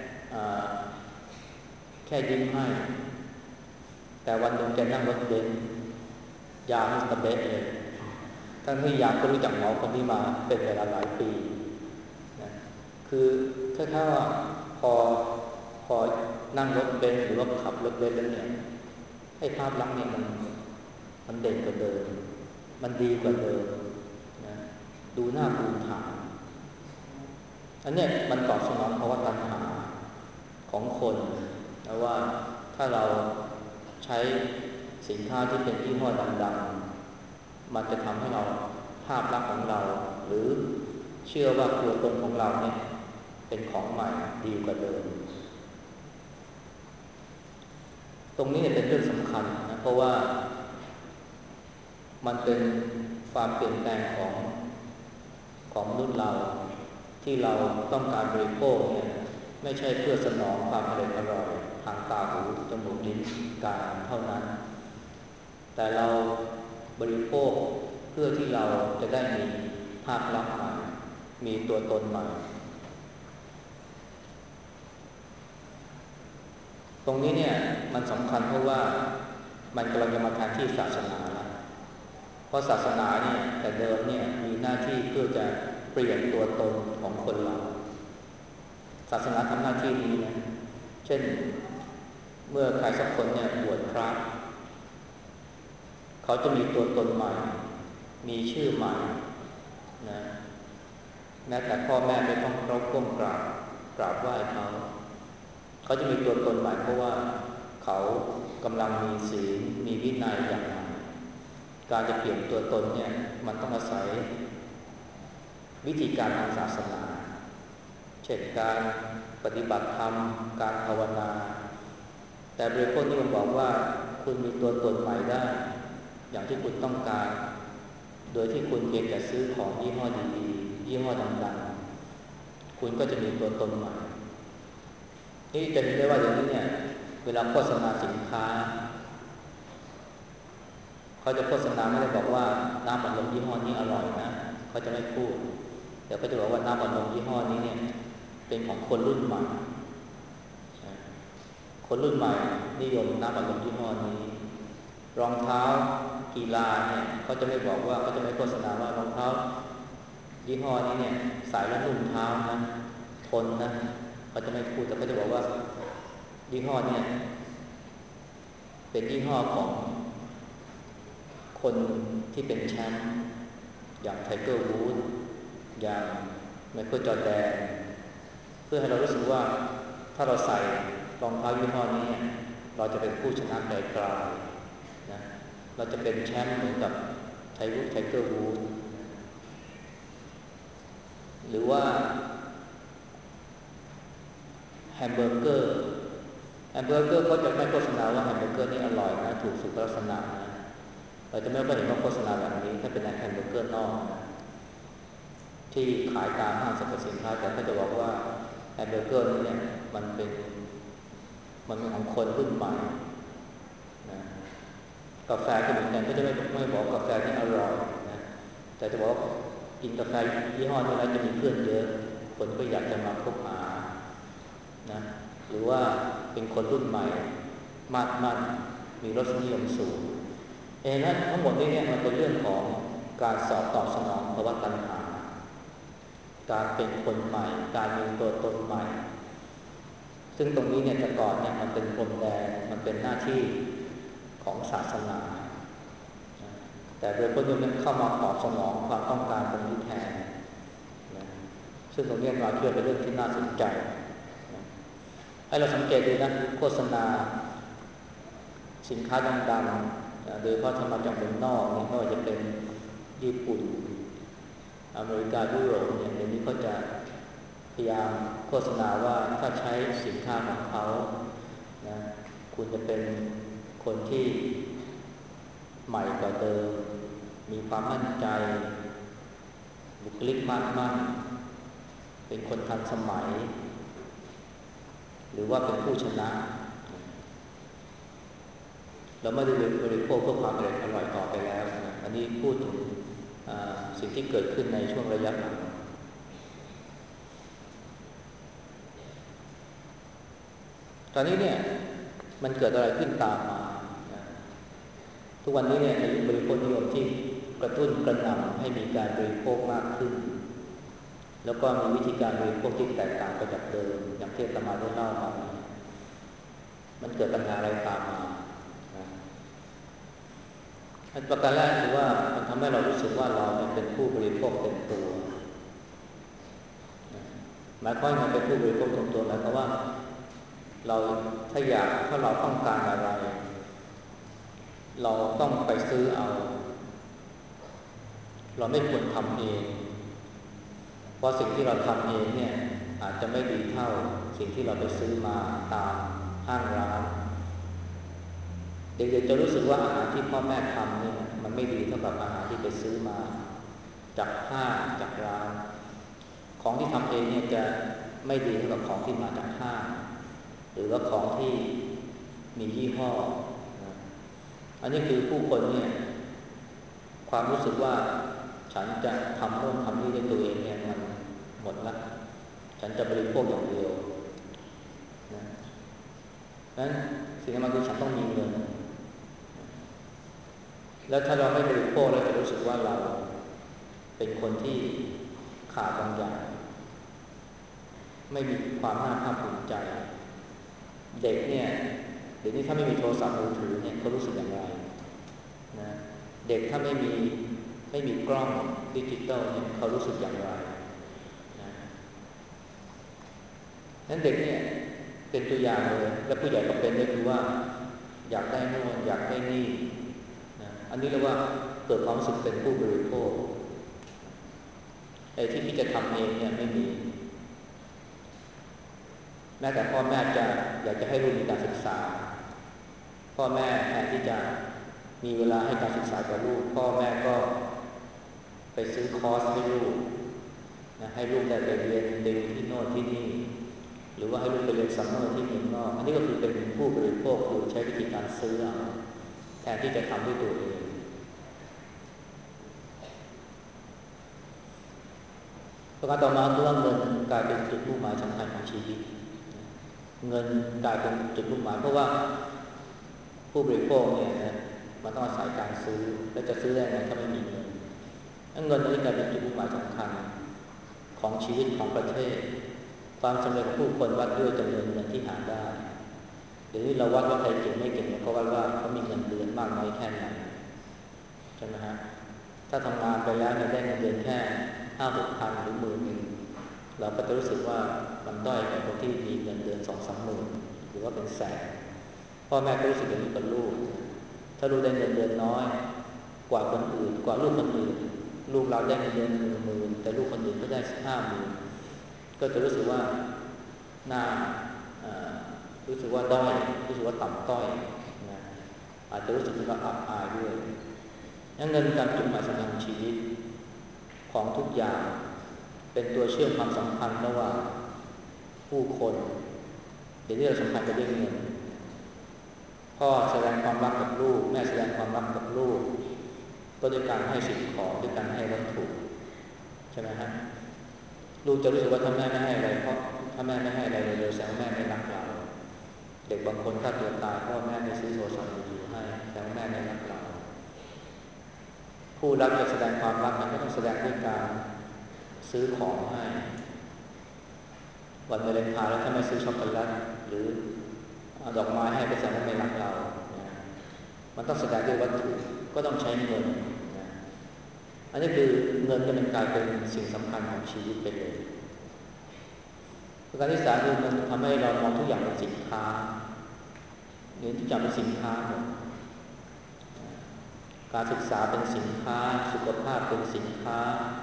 A: แค่ยิ้มให้แต่วันหนึ่งแกนั่งรถเบนซ์ยามตะเบะเลยทั้งที่ยามก็รู้จักหมอคนนี้มาเป็นเวลาหลายปีนะคือถ้าถ้าว่าพอพอนั่งรถเบนซ์หรือว่าขับรถเบนซ์แล้วเนี่ยให้ภาพลักษณ์เนี่ยมันมันเด่นกว่าเดิมมันดีกว่าเดิมนะดูหน้าภูมิฐานอันนี้มันตอบสนองภาวะตัณหาของคนนะว่าถ้าเราใช้สินค้าที่เป็นยี่ห้อดังๆมันจะทำให้เราภาพลักษณ์ของเราหรือเชื่อว่าตัวตนของเราเนี่ยเป็นของใหม่ดีกว่าเดิมตรงนี้เนี่ยเป็นเรื่องสำคัญนะเพราะว่ามันเป็นความเปลี่ยนแปลงของของมนุษย์เราที่เราต้องการบริโภคเนี่ยไม่ใช่เพื่อสนองความอร่อยอร่อยทางตาหูจมูกลิ้นกายเท่านั้นแต่เราบริโภคเพื่อที่เราจะได้มีภาพลักษณ์ใหม่มีตัวตนใหม่ตรงนี้เนี่ยมันสำคัญเพราะว่ามันกำลังจะมาแทนที่ศาสนาแล้วเพราะศาสนาเนี่ยแต่เดิมเนี่ยมีหน้าที่เพื่อจะเปลี่ยนตัวตนของคนเราศาสนาทำหน้าที่นี้นะเช่นเมื่อใครสักคนเนี่ยบวชพระเขาจะมีตัวตนใหม่มีชื่อใหม่นะแม้แต่พ่อแม่ไม่ต้องเคารพก้มกราบกราบไหว้เขาเขาจะมีตัวตนใหม่เพราะว่าเขากำลังมีศีลมีวินัยอย่างใหม่การจะเปลี่ยนตัวตนเนี่ยมันต้องอาศัยวิธีการทางศาสนาเช่นการปฏิบัติธรรมการภาวนาแต่บริโภคนิยมบอกว่าคุณมีตัวตนใหม่ได้อย่างที่คุณต้องการโดยที่คุณเพียงแต่ซื้อของยี่ห้อดีๆยี่ห้อดังๆคุณก็จะมีตัวตนใหม่นี่จะเห็นได้ว่าอย่างนี้เนี่ยเวลาโฆษณาสินค้าเขาจะโฆษณาไม่ได้บอกว่าน้ำอัดลมยี่ห้อนี้อร่อยนะเขาจะไม่พูดเดี๋ยวก็จะบอกว่าน้ำอัดลมยี่ห้อนี้เนี่ยเป็นของคนรุ่นใหม่คนรุ่นใหม่นิยมน้ำอัดลมยี่ห้อนี้รองเท้ากีฬาเนี่ยเขาจะไม่บอกว่าเขาจะไม่โฆษณาว่ารองเท้ายี่ห้อนี้เนี่ยใส่แล้วนุ่มเท้านะทนนะเขาจะไม่พูดแต่เขาจะบอกว่ายี่ห้อเนี่ยเป็นยี่ห้อของคนที่เป็นแชมป์อย่างไทเกอร์วูดส์อย่างไมเคิลจอร์แดนเพื่อให้เรารู้สึกว่าถ้าเราใส่รองเท้ายี่ห้อนี้เราจะเป็นผู้ชนะไกลๆนะเราจะเป็นแชมป์เหมือนกับไทวูดไทเกอร์วูดส์หรือว่าแฮมเบอร์เกอร์แฮมเบอร์เกอร์เขาจะไม่โฆษณาว่าแฮมเบอร์เกอร์นี่อร่อยนะถูกสุขลักษณะนะเราจะไม่ค่อยเห็นว่าโฆษณาแบบนี้ถ้าเป็นแฮมเบอร์เกอร์นอกนะที่ขายตามห้างสรรพสินค้าแต่ก็จะบอกว่าแฮมเบอร์เกอร์นี่เนี่ยมันเป็นมันเป็นของคนรุ่นใหม่นะกาแฟก็เหมือนกันก็จะไม่ไม่บอกกาแฟนี่อร่อยนะแต่จะบอกกินกาแฟยี่ห้อนี้แล้วจะมีเพื่อนเยอะคนก็อยากจะมาคบหานะหรือว่าเป็นคนรุ่นใหม่มาดมั่นมีรสนิยมสูงเองนั้นทั้งหมดนี้เนี่ยมันเป็นเรื่องของการสอบตอบสนองภาวะตัณหาการเป็นคนใหม่การมีตัวตนใหม่ซึ่งตรงนี้เนี่ยแต่ก่อนเนี่ยมันเป็นพรมแดนมันเป็นหน้าที่ของศาสนาแต่โดยพระนิยมเข้ามาตอบสนองความต้องการตรงนี้แทนนะซึ่งตรงนี้เราเชื่อเป็นเรื่องที่น่าสนใจนะให้เราสังเกตดูนะโฆษณาสินค้าดังๆโดยเฉพาะทำมาจากเมืองนอกนี่ไม่ว่าจะเป็นญี่ปุ่นอเมริกายุโรปเนี่ยเดี๋ยวนี้ก็จะพยายามโฆษณาว่าถ้าใช้สินค้าของเขานะคุณจะเป็นคนที่ใหม่กว่าเดิมมีความมั่นใจบุคลิกมั่นมั่นเป็นคนทันสมัยหรือว่าเป็นผู้ชนะเราไม่ได้บริโภคเพื่อความอร่อยต่อไปแล้วนะอันนี้พูดถึงสิ่งที่เกิดขึ้นในช่วงระยะหลังตอนนี้เนี่ยมันเกิดอะไรขึ้นตามมาทุกวันนี้เนี่ยในยุคบริโภคนิยมที่กระตุ้นกระหน่ำให้มีการบริโภคมากขึ้นแล้วก็มีวิธีการบริโภคที่แตกต่างไปจากเดิมอย่างที่อาตมาได้เล่ามามันเกิดปัญหาอะไรตามมาอันประการแรกคือว่ามันทำให้เรารู้สึกว่าเราเป็นผู้บริโภคเต็มตัวหมายความว่าเป็นผู้บริโภคเต็มตัวหมายความว่าเราถ้าอยากถ้าเราต้องการอะไรเราต้องไปซื้อเอาเราไม่ควรทำเองเพราะสิ่งที่เราทำเองเนี่ยอาจจะไม่ดีเท่าสิ่งที่เราไปซื้อมาตามห้างร้านเด็กๆจะรู้สึกว่าอาหารที่พ่อแม่ทำเนี่ยมันไม่ดีเท่ากับอาหารที่ไปซื้อมาจากห้างจากร้านของที่ทำเองเนี่ยจะไม่ดีเท่ากับของที่มาจากห้างหรือว่าของที่มียี่ห้ออันนี้คือผู้คนเนี่ยความรู้สึกว่าฉันจะทำโน่นทำนี่ด้วยตัวเองเนี่ยมันหมดละฉันจะบริโภคอย่างเดียวนะนั้นสิ่งที่มันคือฉันต้องมีเงินแล้วถ้าเราไม่บริโภคเราจะรู้สึกว่าเราเป็นคนที่ขาดบางอย่างไม่มีความน่าภาคภูมิใจเด็กเนี่ยเดี๋ยวนี้ถ้าไม่มีโทรศัพท์มือถือเนี่ยเขารู้สึกอย่างไรนะเด็กถ้าไม่มีไม่มีกล้องดิจิตอลเนี่ยเขารู้สึกอย่างไรนะนั้นเด็กเนี่ยเป็นตัวอย่างเลยและผู้ใหญ่ก็เป็นด้วยคือว่าอยากได้โน่นอยากได้นี่นะอันนี้เรียกว่าเกิดความรู้สึกเป็นผู้บริโภคไอ้ที่ที่จะทำเองเนี่ยไม่มีแม้แต่พ่อแม่จะอยากจะให้ลูกมีการศึกษาพ่อแม่แทนที่จะมีเวลาให้การศึกษากับลูกพ่อแม่ก็ไปซื้อคอร์สให้ลูกนะให้ลูกได้ไปเรียนเรียนที่โน่นที่นี่หรือว่าให้ลูกไปเรียนซัมเมอร์ที่เมืองนอกอันนี้ก็คือเป็นผู้บริโภคคือใช้วิธีการซื้อเอาแทนที่จะทำด้วยตัวเองประการต่อมาคือว่าเงินกลายเป็นจุดมุ่งหมายสำคัญของชีวิตเงินกลายเป็นจุดมุ่งหมายเพราะว่าผู้บริโภคเนี่ยนะมันต้องอาศัยการซื้อและจะซื้อได้ไงถ้าไม่มีเงินเงินนี้กลายเป็นจุดมุ่งหมายสำคัญของชีวิตของประเทศความสำเร็จของผู้คนวัดด้วยจำนวนเงินที่หาได้เดี๋ยวนี้เราวัดว่าใครเก่งไม่เก่งก็วัดว่าเขามีเงินเดือนมากน้อยแค่ไหนใช่ไหมฮะถ้าทำงานไปแล้วได้เงินเดือนแค่ห้าหกพันหรือหมื่นหนึ่งเราก็จะรู้สึกว่ามันด้อยกว่าคนที่มีเงินเดือนสองสามหมื่นหรือว่าเป็นแสนพ่อแม่ก็รู้สึกอย่างนี้กับลูกถ้าลูกได้เงินเดือนน้อยกว่าคนอื่นกว่าลูกคนอื่นลูกเราได้เงินเดือนหนึ่งหมื่นแต่ลูกคนอื่นก็ได้ห้าหมื่นก็จะรู้สึกว่าน่ารู้สึกว่าด้อยรู้สึกว่าต่ำต้อยนะอาจจะรู้สึกว่าอับอายด้วยเงินการจุดหมายสำคัญชีวิตของทุกอย่างเป็นตัวเชื่อมความสัมพันธ์ระหว่างผู้คนเดี๋ยวนี้เราสัมพันธ์กันด้วยเงินพ่อแสดงความรักกับลูกแม่แสดงความรักกับลูกก็ด้วยการให้สิ่งของด้วยการให้วัตถุใช่ไหมฮะลูกจะรู้สึกว่าถ้าแม่ไม่ให้อะไรเพราะถ้าแม่ไม่ให้อะไรเลยแสดงว่าแม่ไม่รักเราเด็กบางคนฆ่าตัวตายเพราะแม่ไม่ซื้อโทรศัพท์มือถือให้แสดงว่าแม่ไม่รักเราผู้รักจะแสดงความรักมันก็ต้องแสดงด้วยการซื้อของให้วันวาเลนไทน์แล้วถ้าไม่ซื้อช็อกโกแลตหรือดอกไม้ให้ก็แสดงว่าไม่รักเรามันต้องแสดงด้วยวัตถุก็ต้องใช้เงินอันนี้คือเงินจะเป็นกลายเป็นสิ่งสำคัญของชีวิตไปเลยประการที่สามคือมันทำให้เรามองทุกอย่างเป็นสินค้าเงินทุกอย่างเป็นสินค้าหมดการศึกษาเป็นสินค้าสุขภาพเป็นสินค้า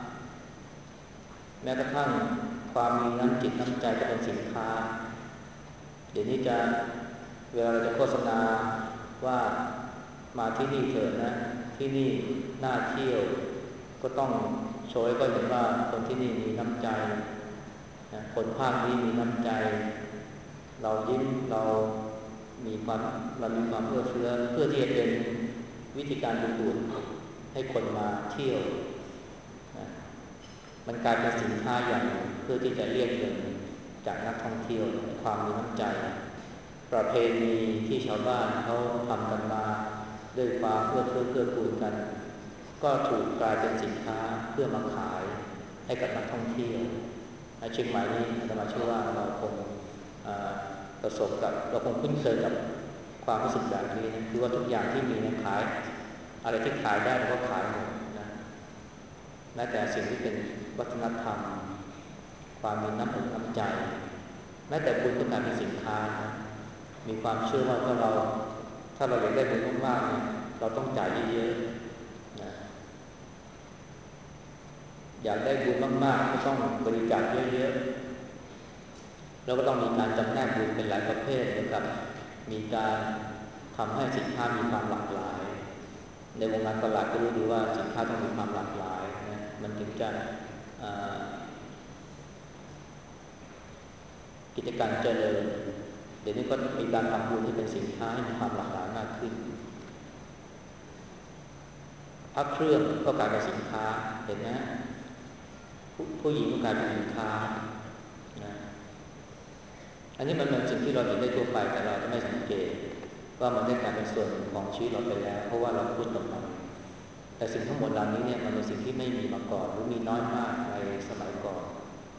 A: แม้กระทั่งความมีน้ำจิตน้ำใจก็เป็นสินค้าเดี๋ยวนี้จะเวลาเราจะโฆษณาว่ามาที่นี่เถิดนะที่นี่น่าเที่ยวก็ต้องโชว์ให้ก็เห็นว่าคนที่นี่มีน้ำใจนะคนภาคนี้มีน้ำใจเรายิ้มเรามีความเรามีความเอื้อเฟื้อเพื่อที่จะเป็นวิธีการดึงดูดให้คนมาเที่ยวนะมันกลายเป็นสินค้าอย่างเพื่อที่จะเรียกเงินจากนักท่องเที่ยวความมีน้ำใจประเพณีที่ชาวบ้านเขาทำกันมาด้วยความเอื้อเฟื้อเกื้อกูลกันก็ถูกกลายเป็นสินค้าเพื่อมาขายให้กับนักท่องเที่ยวในเชียงใหม่นี้อาตมาเชื่อว่าเราคงประสบกับเราคงคุ้นเคยกับความรู้สึกแบบนี้นะคือว่าทุกอย่างที่มีในขายอะไรที่ขายได้เราก็ขายหมดนะแม้แต่สิ่งที่เป็นวัฒนธรรมความมีน้ำอกน้ำใจแม้แต่บุญก็กลายเป็นสินค้านะมีความเชื่อว่าถ้าเราถ้าเราอยากได้บุญมากๆเนี่ยเราต้องจ่ายเยอะๆนะอยากได้บุญมากๆก็ต้องบริจาคเยอะๆแล้วก็ต้องมีการจำแนกบุญเป็นหลายประเภทเหมือนกับมีการทำให้สินค้ามีความหลากหลายในวงการตลาดก็รู้ดีว่าสินค้าต้องมีความหลากหลายนะมันถึงจะกิจการเจริญเดี๋ยวนี้ก็มีการทำบุญที่เป็นสินค้าให้มีความหลากหลายมากขึ้นพระเครื่องก็กลายเป็นสินค้าเห็นไหมผู้, ผู้หญิงก็กลายเป็นสินค้านะอันนี้มันเป็นสิ่งที่เราเห็นได้ทั่วไปแต่เราจะไม่สังเกตว่ามันได้กลายเป็นส่วนหนึ่งของชีวิตเราไปแล้วเพราะว่าเราพูดกับมันแต่สิ่งทั้งหมดเหล่านี้เนี่ยมันเป็นสิ่งที่ไม่มีมาก่อนหรือมีน้อยมากในสมัยก่อน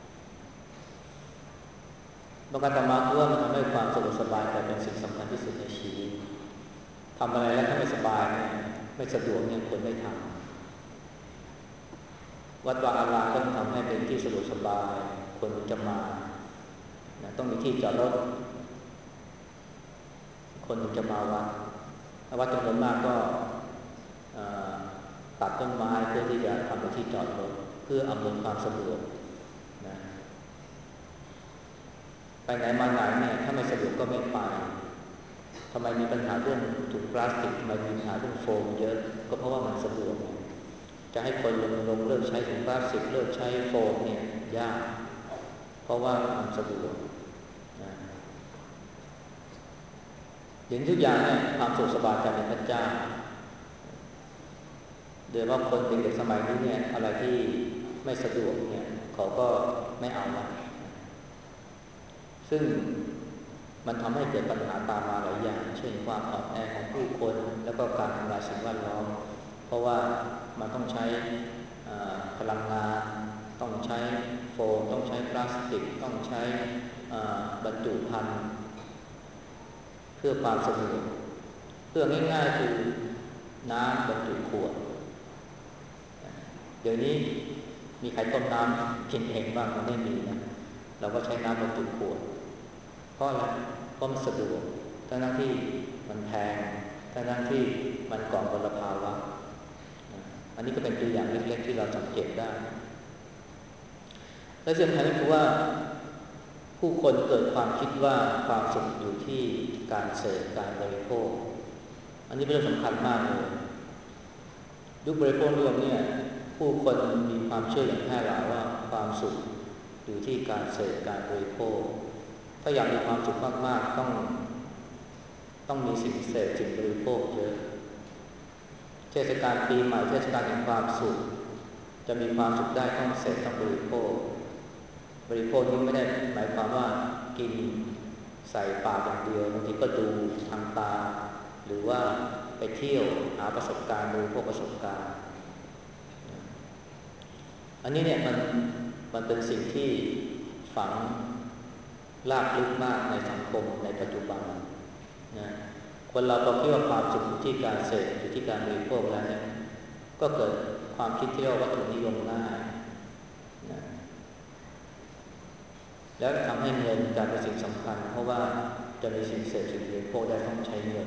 A: ประการต่อมาคือว่ามันทำให้ความสะดวกสบายกลายเป็นสิ่งสำคัญที่สุดในชีวิตทำอะไรแล้วถ้าไม่สบายเนี่ยไม่สะดวกเนี่ยควรไม่ทำวัดวาอารามก็ทำให้เป็นที่สะดวกสบายควรจะมานะต้องมีที่จอดรถคนจะมาวัดวัดจำนวนมากก็ตัดต้นไม้เพื่อที่จะทำเป็นที่จอดรถเพื่ออำนวยความสะดวกนะไปไหนมาไหนเนี่ยถ้าไม่สะดวกก็ไม่ไปทำไมมีปัญหาเรื่องถุงพลาสติกทำไมมีปัญหาเรื่องโฟมเยอะก็เพราะว่ามันสะดวกจะให้คนลงลงเลิกใช้ถุงพลาสติกเลิกใช้โฟมเนี่ยยากเพราะว่ามันสะดวกเห็นทุกอย่างเนี่ยความสุขสบายใจเป็นพระเจ้าโดยว่าคนเด็กๆสมัยนี้เนี่ยอะไรที่ไม่สะดวกเนี่ยเขาก็ไม่เอาละซึ่งมันทำให้เกิดปัญหาตามมาหลายอย่างเช่นความอ่อนแอของผู้คนแล้วก็การทำลายสิ่งแวดล้อมเพราะว่ามันต้องใช้พลังงานต้องใช้โฟมต้องใช้พลาสติกต้องใช้บรรจุภัณฑ์เพื่อความสะดวกเพื่อง่ายๆคือน้ำบรรจุขวดเดี๋ยวนี้มีใครต้มน้ำกินเองบ้างมันไม่มีนะเราก็ใช้น้ำบรรจุขวดเพราะอะไรเพราะมันสะดวกทั้งที่มันแพงทั้งที่มันก่อมลภาวะอันนี้ก็เป็นตัวอย่างเล็กๆที่เราสังเกตได้และสิ่งสำคัญก็คือว่าผู้คนเกิดความคิดว่าความสุขอยู่ที่การเสพการบริโภคอันนี้เป็นเรื่องสำคัญมากเลยยุคบริโภคนิยมเนี่ยผู้คนมีความเชื่ออย่างแพร่หลายว่าความสุขอยู่ที่การเสพการบริโภคถ้าอยากมีความสุขมากๆต้องต้องมีสิ่งเสพสิ่งบริโภคเยอะเทศกาลปีใหม่เทศกาลแห่งความสุขจะมีความสุขได้ต้องเสพต้องบริโภคบริโภคนี้ไม่ได้หมายความว่ากินใส่ปากอย่างเดียวบางทีก็ดูทางตาหรือว่าไปเที่ยวหาประสบการณ์บริโภคประสบการณ์อันนี้เนี่ยมันมันเป็นสิ่งที่ฝังลากลึกมากในสังคมในปัจจุบันนะคนเราพอคิดว่าความสุขอยู่ที่การเสพอยู่ที่การบริโภคแล้วเนี่ยก็เกิดความคิดที่เรียกว่าวัตถุนิยมง่ายนะแล้วทำให้เงินกลายเป็นสิ่งสำคัญเพราะว่าจะมีสิ่งเสพสิ่งบริโภคได้ต้องใช้เงิน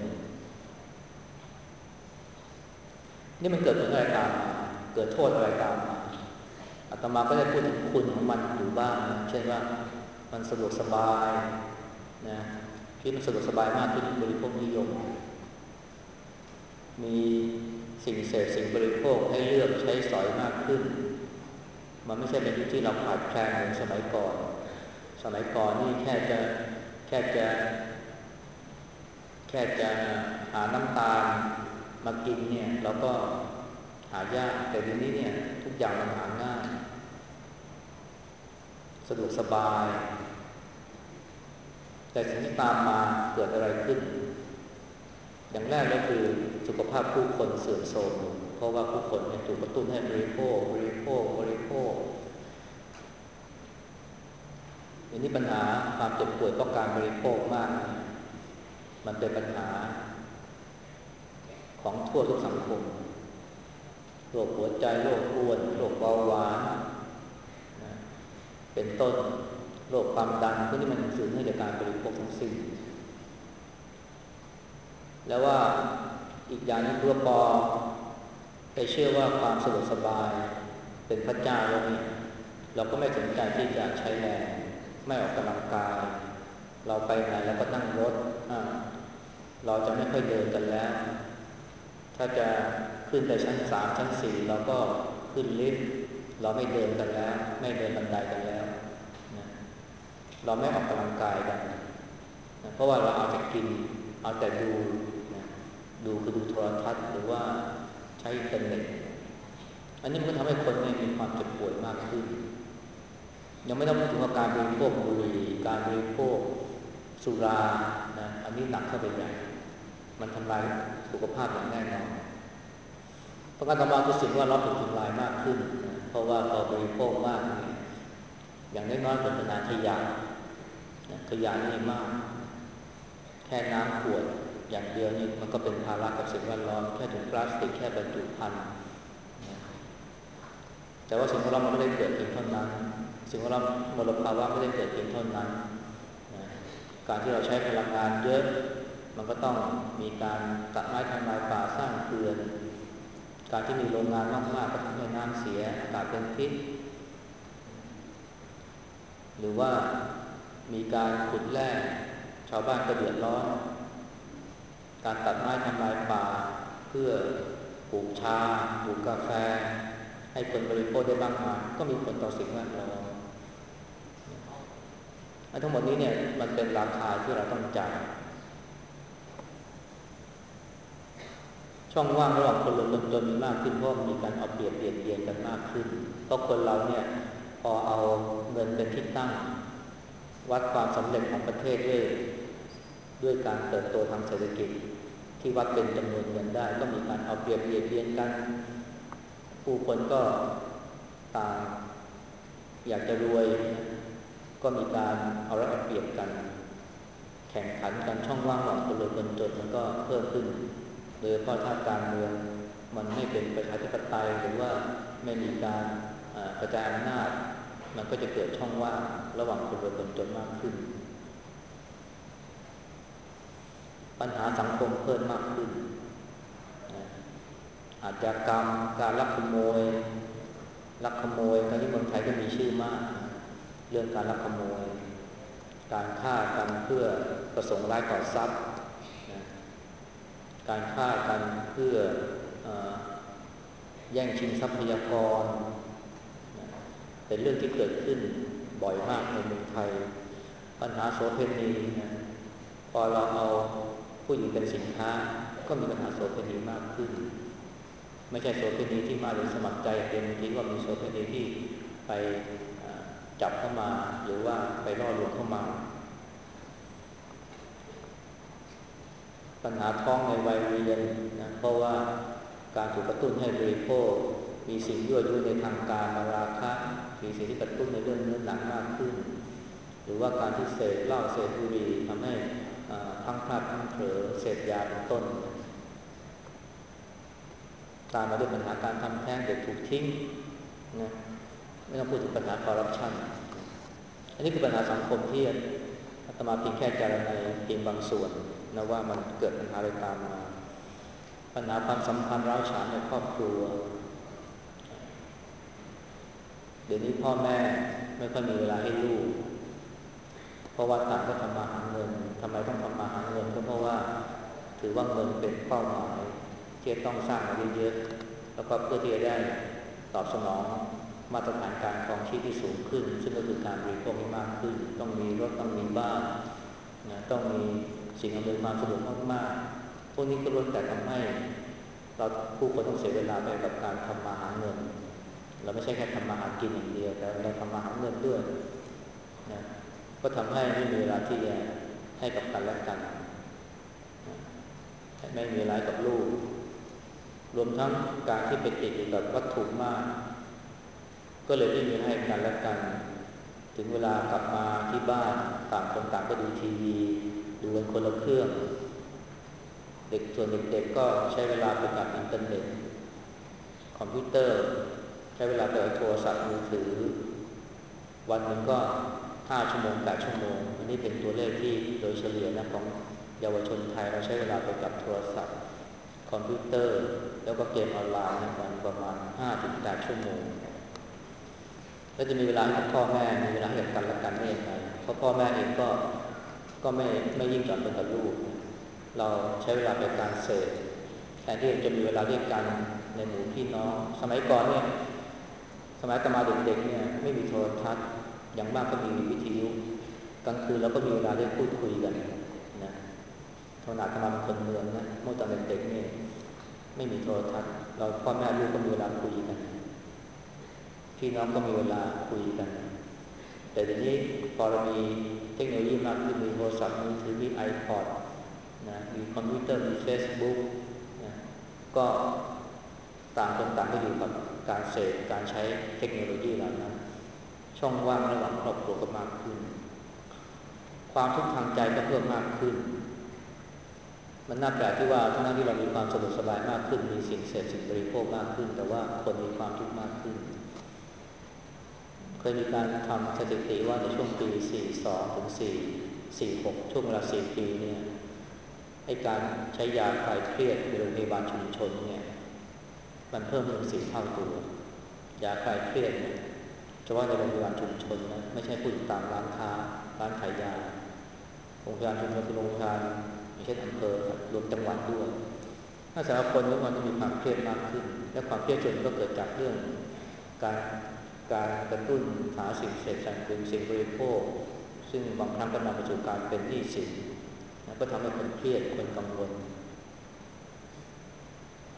A: นี่มันเกิดผลอะไรตามมาเกิดโทษอะไรตามมาอาตมาก็ได้พูดถึงคุณของมันอยู่บ้างนะเช่นว่ามันสะดวกสบายนะที่มันสะดวกสบายมากขึ้นบริโภคนิยมมีสิ่งเสพสิ่งบริโภคให้เลือกใช้สอยมากขึ้นมันไม่ใช่เป็นที่เราขาดแคลนเหมือนสมัยก่อนสมัยก่อนนี่แค่จะแค่จะแค่จะหาน้ำตาลมากินเนี่ยเราก็หายากแต่เดี๋ยวนี้เนี่ยทุกอย่างมันหาง่ายสะดวกสบายแต่สิ่งที่ตามมาเกิดอะไรขึ้นอย่างแรกก็คือสุขภาพผู้คนเสื่อมโทรมเพราะว่าผู้คนเนี่ยถูกกระตุ้นให้บริโภคบริโภคบริโภคอย่างนี้ปัญหาความเจ็บป่วยเพราะการบริโภคมากมันเป็นปัญหาของทั่วทุกสังคมโรคหัวใจโรคอ้วนโรคเบาหวานเป็นต้นโรคความดันพวกนี้มันสูญให้จากการบริโภคทั้งสิ้นแล้วว่าอีกอย่างนึงคือพอไปเชื่อว่าความสะดวกสบายเป็นพระเจ้าแล้วนี่เราก็ไม่สนใจที่จะใช้แรงไม่ออกกำลังกายเราไปไหนแล้วก็นั่งรถเราจะไม่ค่อยเดินกันแล้วถ้าจะขึ้นไปชั้นสามชั้นสี่เราก็ขึ้นลิฟต์เราไม่เดินกันแล้วไม่เดินบันไดกันแล้วนะเราไม่ออกกำลังกายกันนะเพราะว่าเราเอาแต่กินเอาแต่ดูนะดูคือดูโทรทัศน์หรือว่าใช้อินเทอร์เน็ตอันนี้มันก็ทำให้คนเนี่ยมีความเจ็บป่วยมากขึ้นยังไม่ต้องพูดถึงว่าการบริโภคบุหรี่การบริโภคสุรานะอันนี้หนักเข้าไปใหญ่มันทำลายสุขภาพอย่างแน่นอนเพราะการทำลายคือสิ่งว่าเราถูกทำลายมากขึ้นนะเพราะว่าพอบริโภคมากเนี่ยอย่างน้อยๆเป็นขนาดขยะขยะนี่มากแค่น้ำขวดอย่างเดียวนี่มันก็เป็นภาระกับสิ่งแวดล้อมแค่ถุงพลาสติกแค่บรรจุภัณฑ์แต่ว่าสิ่งแวดล้อมมันไม่ได้เกิดเพียงเท่านั้นสิ่งแวดล้อมมลภาวะไม่ได้เกิดเพียงเท่านั้นการที่เราใช้พลังงานเยอะมันก็ต้องมีการตัดไม้ทำลายป่าสร้างเขื่อนการที่มีโรงงานมากๆก็ทำให้น้ำเสียอากาศเป็นพิษหรือว่ามีการขุดแร่ชาวบ้านก็เดือดร้อนการตัดไม้ทำลายป่าเพื่อปลูกชาปลูกกาแฟให้คนบริโภคได้บ้างมายก็มีผลต่อสิ่งแวดล้อมทั้งหมดนี้เนี่ยมันเป็นราคาที่เราต้องจ่ายช่องว่างระหว่างคนรวยคนจนมีมากขึ้นเพราะมีการเอาเปรียบเบียดเบียนกันมากขึ้นเพราะคนเราเนี่ยพอเอาเงินเป็นที่ตั้งวัดความสำเร็จของประเทศด้วยด้วยการเติบโตทางเศรษฐกิจที่วัดเป็นจำนวนเงินได้ก็มีการเอาเปรียบเบียดเบียนกันผู้คนก็ต่างอยากจะรวยก็มีการเอารัดเอาเปรียบกันแข่งขันกันช่องว่างระหว่างคนรวยคนจนมันก็เพิ่มขึ้นโดยเฉพาะถ้าการเมืองมันไม่เป็นประชาธิปไตยหรือว่าไม่มีการกระจายอำนาจมันก็จะเกิดช่องว่างระหว่างคนรวยคนจนมากขึ้นปัญหาสังคมเพิ่มมากขึ้นอาชญากรรมการลักขโมยลักขโมยตอนนี้เมืองไทยก็มีชื่อมากเรื่องการลักขโมยการฆ่ากันเพื่อประสงค์ร้ายต่อทรัพย์การฆ่ากันเพื่อแย่งชิงทรัพยากรเป็นเรื่องที่เกิดขึ้นบ่อยมากในเมืองไทยปัญหาโสเภณีนะพอเราเอาผู้หญิงเป็นสินค้าก็มีปัญหาโสเภณีมากขึ้นไม่ใช่โสเภณีที่มาโดยสมัครใจเป็นที่ว่ามีโสเภณีที่ไปจับเข้ามาหรือว่าไปล่อลวงเข้ามาปัญหาท้องในวัยเรียนนะเพราะว่าการถูกกระตุ้นให้บริโภคมีสิ่งยั่วยุในทางการมาราคะมีสิ่งที่กระตุ้นในเรื่องเนื้อหนังมากขึ้นหรือว่าการที่เสพเหล้าเสพบุหรี่ทำให้พลั้งพลาดพลั้งเผลอเสพยาเป็นต้นตามมาด้วยปัญหาการทำแท้งเด็กถูกทิ้งนะไม่ต้องพูดถึงปัญหาคอร์รัปชันอันนี้คือปัญหาสังคมที่อาตมาเพียงแค่จารณาเพียงบางส่วนนะว่ามันเกิดปัญหาอะไรตามมาปัญหาความสัมพันธ์ร้าวฉานในครอบครัวเดี๋ยวนี้พ่อแม่ไม่ค่อยมีเวลาให้ลูกเพราะว่าต่างก็ทำมาหาเงินทำไมต้องทำมาหาเงินก็เพราะว่าถือว่าเงินเป็นเป้าหมายที่ต้องสร้างมาเยอะๆแล้วก็เพื่อที่จะได้ตอบสนองมาตรฐานการครองชีพที่สูงขึ้นซึ่งก็คือการบริโภคที่มากขึ้นต้องมีรถต้องมีบ้านนะต้องมีสิ่งอำนวยความสะดวกมากๆพวกนี้ก็ล้วนแต่ทำให้เราผู้คนต้องเสียเวลาไปกับการทำมาหาเงินเราไม่ใช่แค่ทำมาหากินอย่างเดียวแต่เราทำมาหาเงินด้วยนะก็ทำให้ไม่มีเวลาที่จะให้กับกันและกันไม่มีเวลากับลูกรวมทั้งการที่ไปติดอยู่กับวัตถุมากก็เลยไม่มีให้กันและกันถึงเวลากลับมาที่บ้านต่างคนต่างก็ดูทีวีดูกันคนละเครื่องเด็กส่วนเด็กๆก็ใช้เวลาไปกับอินเทอร์เน็ตคอมพิวเตอร์ใช้เวลาไปกับโทรศัพท์มือถือวันหนึ่งก็ห้าชั่วโมงแปดชั่วโมงอันนี้เป็นตัวเลขที่โดยเฉลี่ยนะของเยาวชนไทยเราใช้เวลาไปกับโทรศัพท์คอมพิวเตอร์แล้วก็เกมออนไลน์นะวันประมาณ ห้าถึงแปด ชั่วโมงแล้วจะมีเวลาให้กับพ่อแม่มีเวลาให้กับกันและกันได้ยังไงเพราะพ่อแม่เองก็ก็ไม่ไม่ยิ่งหย่อนไปกับลูกเราใช้เวลาไปการเสพแทนที่จะมีเวลาด้วยกันในหมู่พี่น้องสมัยก่อนเนี่ยสมัยอาตมาเด็กๆเนี่ยไม่มีโทรทัศน์อย่างมากก็มีวิทยุกลางคืนเราก็มีเวลาได้พูดคุยกันนะขนาดอาตมาเป็นคนเมืองนะเมื่อตอนเด็กๆเนี่ยไม่มีโทรทัศน์เราพ่อแม่ลูกก็มีเวลาคุยกันพี่น้องก็มีเวลาคุยกันแต่เดี๋ยวนี้พอเรามีเทคโนโลยีมากขึ้นมีโทรศัพท์มือถือมี iPod นะมีคอมพิวเตอร์มี Facebook นะก็ต่างคนต่างก็อยู่กับการเสพการใช้เทคโนโลยีเหล่านั้นช่องว่างระหว่างครอบครัวก็มากขึ้นความทุกข์ทางใจก็เพิ่มมากขึ้นมันน่าแปลกที่ว่าทั้งที่เรามีความสะดวกสบายมากขึ้นมีสิ่งเสพสิ่งบริโภคมากขึ้นแต่ว่าคนมีความทุกข์มากขึ้นเคยมีการทำสถิติว่าในช่วงปีสี่สิบสองถึงสี่สิบหกช่วงเวลาสี่ปีเนี่ยให้การใช้ยาคลายเครียดในโรงพยาบาลชุมชนเนี่ยมันเพิ่มถึงสี่เท่าตัวยาคลายเครียดเนี่ยเฉพาะในโรงพยาบาลชุมชนนะไม่ใช่พูดตามร้านค้าร้านขายยาโรงพยาบาลชุมชนคือโรงพยาบาลไม่ใช่อำเภอรวมจังหวัดด้วยถ้าสำหรับคนทุกวันจะมีความเครียดมากขึ้นและความเครียดส่วนก็เกิดจากเรื่องการการกระตุ้นหาสิ่งเสพสิ่งสิ่งบริโภคซึ่งบางครั้งก็นำไปสู่การเป็นหนี้สินก็ทำให้คนเครียดคนกังวล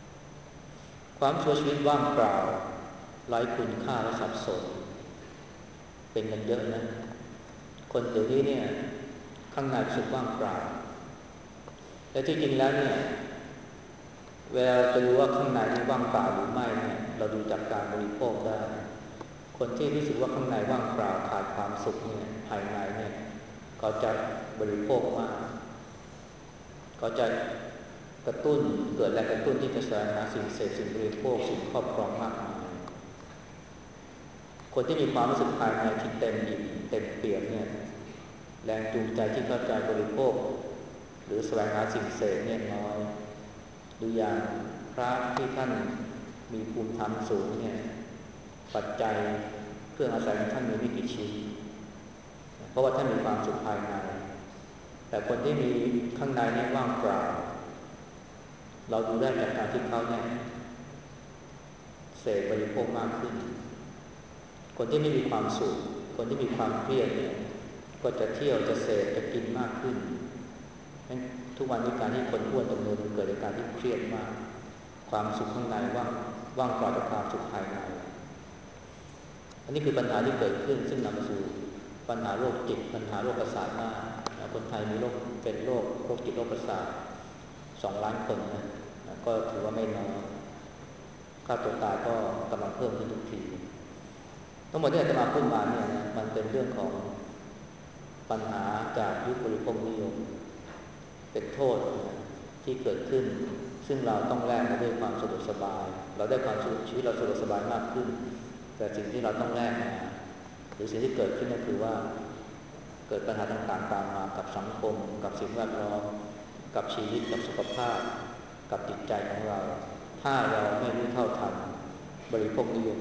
A: ความชั่วชีวิตว่างเปล่าไร้คุณค่าและสับสนเป็นกันเยอะนะคนเดี๋ยวนี้เนี่ยข้างในรู้สึกว่างเปล่าแต่ที่จริงแล้วเนี่ยเวลาจะรู้ว่าข้างในนี้ว่างเปล่าหรือไม่เนี่ยเราดูจากการบริโภคได้คนที่รู้สึกว่าข้างในว่างเปล่าขาดความสุขเนี่ยภายในเนี่ยเขาจะบริโภคมากเขาจะกระตุ้นเกิดแรงกระตุ้นที่จะแสวงหาสิ่งเสพสิ่งบริโภคสิ่งครอบครองมากมายคนที่มีความรู้สึกภายในที่เต็มอิ่มเต็มเปี่ยมเนี่ยแรงจูงใจที่เขาจะบริโภคหรือแสวงหาสิ่งเสพเนี่ยน้อยดูอย่างพระที่ท่านมีภูมิธรรมสูงเนี่ยปัจจัยเครื่องอาศัยของท่านมีไม่กี่ชิ้นเพราะว่าท่านมีความสุขภายในแต่คนที่มีข้างในนี่ว่างเปล่าเราดูได้จากการที่เขาเนี่ยเสพบริโภคมากขึ้นคนที่ไม่มีความสุขคนที่มีความเครียดเนี่ยก็จะเที่ยวจะเสพจะกินมากขึ้นทุกวันนี้การที่คนอ้วนจำนวนเกิดจากการที่เครียดมากความสุขข้างในว่างว่างเปล่าจากความสุขภายในอันนี้คือปัญหาที่เกิดขึ้นซึ่งนำมาสู่ปัญหาโรคจิตปัญหาโรคประสาทมากคนไทยมีโรคเป็นโรคโรคจิตโรคประสาทสองล้านคนนะก็ถือว่าไม่น้อยค่าตัวตายก็กำลังเพิ่มขึ้นทุกทีทั้งหมดที่อาจจะมาพูดมาเนี่ยนะมันเป็นเรื่องของปัญหาจากยุคบริโภคนิยมเป็นโทษที่เกิดขึ้นซึ่งเราต้องแลกมาด้วยความสะดวกสบายเราได้ความสุขชีวิตเราสะดวกสบายมากขึ้นแต่สิ่งที่เราต้องแลกมาหรือสิ่งที่เกิดขึ้นก็คือว่าเกิดปัญหาต่างๆตามมากับสังคมกับสิ่งแวดล้อมกับชีวิตกับสุขภาพกับจิตใจของเราถ้าเราไม่รู้เท่าทันบริโภคนิยม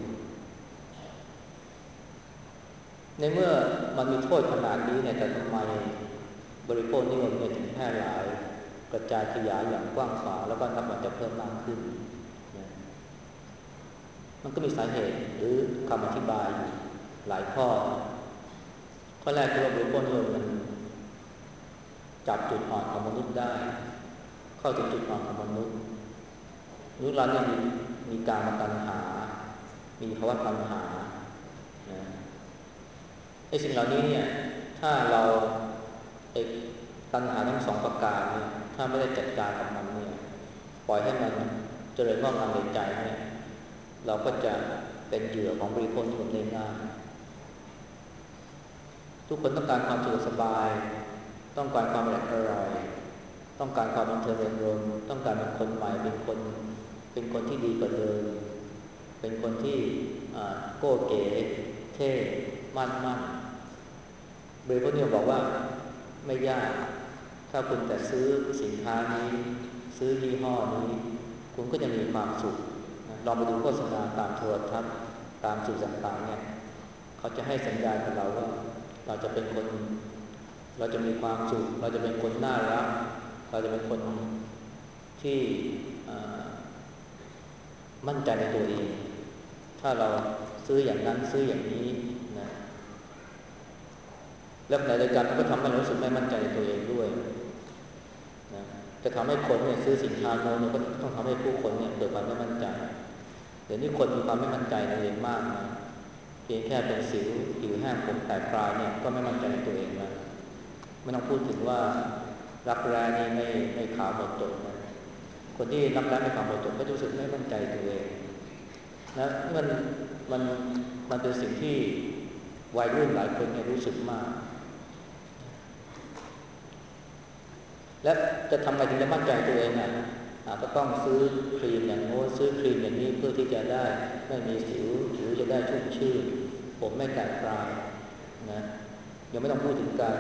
A: ในเมื่อมันมีโทษขนาดนี้เนี่ยแต่ทำไมบริโภคนิยมเนี่ยถึงแพร่หลายกระจายขยายอย่างกว้างขวางแล้วก็นับวันจะเพิ่มมากขึ้นนะมันก็มีสาเหตุหรือคำอธิบายหลายข้อข้อแรกคือว่าบริโภคนิยมมันจับจุดอ่อนของมนุษย์ได้เข้าถึงจุดอ่อนของมนุษย์มนุษย์เราเนี่ยมีมีการมาตัณหามีภาวะตัณหานะไอ้สิ่งเหล่านี้เนี่ยถ้าเราไอ้ตัณหาทั้งสองประการเนี่ยถ้าไม่ได้จัดการกับมันเนี่ยปล่อยให้มันเจริญงอกงามในใจเนี่ยเราก็จะเป็นเหยื่อของบริโภคนิยมได้ง่ายทุกคนต้องการความสะดวกสบายต้องการความอร่อยต้องการความบันเทิงเริงรมย์ต้องการเป็นคนใหม่เป็นคนเป็นคนที่ดีกว่าเดิมเป็นคนที่โก้เก๋เท่มั่นมั่นบริโภคนิยมบอกว่าไม่ยากถ้าคุณแต่ซื้อสินค้านี้ซื้อยี่ห้อนี้คุณก็จะมีความสุขลองไปดูโฆษณาตามโทรทัศน์ตามสื่อต่างๆเนี่ยเขาจะให้สัญญาณกับเราว่าเราจะเป็นคนเราจะมีความสุขเราจะเป็นคนน่ารักเราจะเป็นคนที่มั่นใจในตัวเองถ้าเราซื้ออย่างนั้นซื้ออย่างนี้นะแล้วในรายการมันก็ทำให้เรารู้สึกไม่มั่นใจในตัวเองด้วยนะจะทำให้คนเนี่ยซื้อสินค้าโน้นก็ต้องทำให้ผู้คนเนี่ยเกิดความไม่มั่นใจเดี๋ยวนี้คนมีความไม่มั่นใจในตัวเองมากนะเพียงแค่เป็นสิวผิวแห้งผมแตกปลายเนี่ยก็ไม่มั่นใจในตัวเองแล้วไม่ต้องพูดถึงว่ารักแร้นี่ไม่ไม่ขาวหมดจดนะคนที่รักแร้ไม่ขาวหมดจดก็รู้สึกไม่มั่นใจตัวเองนะมันมันมันเป็นสิ่งที่วัยรุ่นหลายคนเนี่ยรู้สึกมากและจะทำไงถึงจะมั่นใจตัวเองอ่ะก็ต้องซื้อครีมอย่างโน้นซื้อครีมอย่างนี้เพื่อที่จะได้ไม่มีสิวผิวจะได้ชุ่มชื่นผมไม่แตกปลายนะยังไม่ต้องพูดถึงการ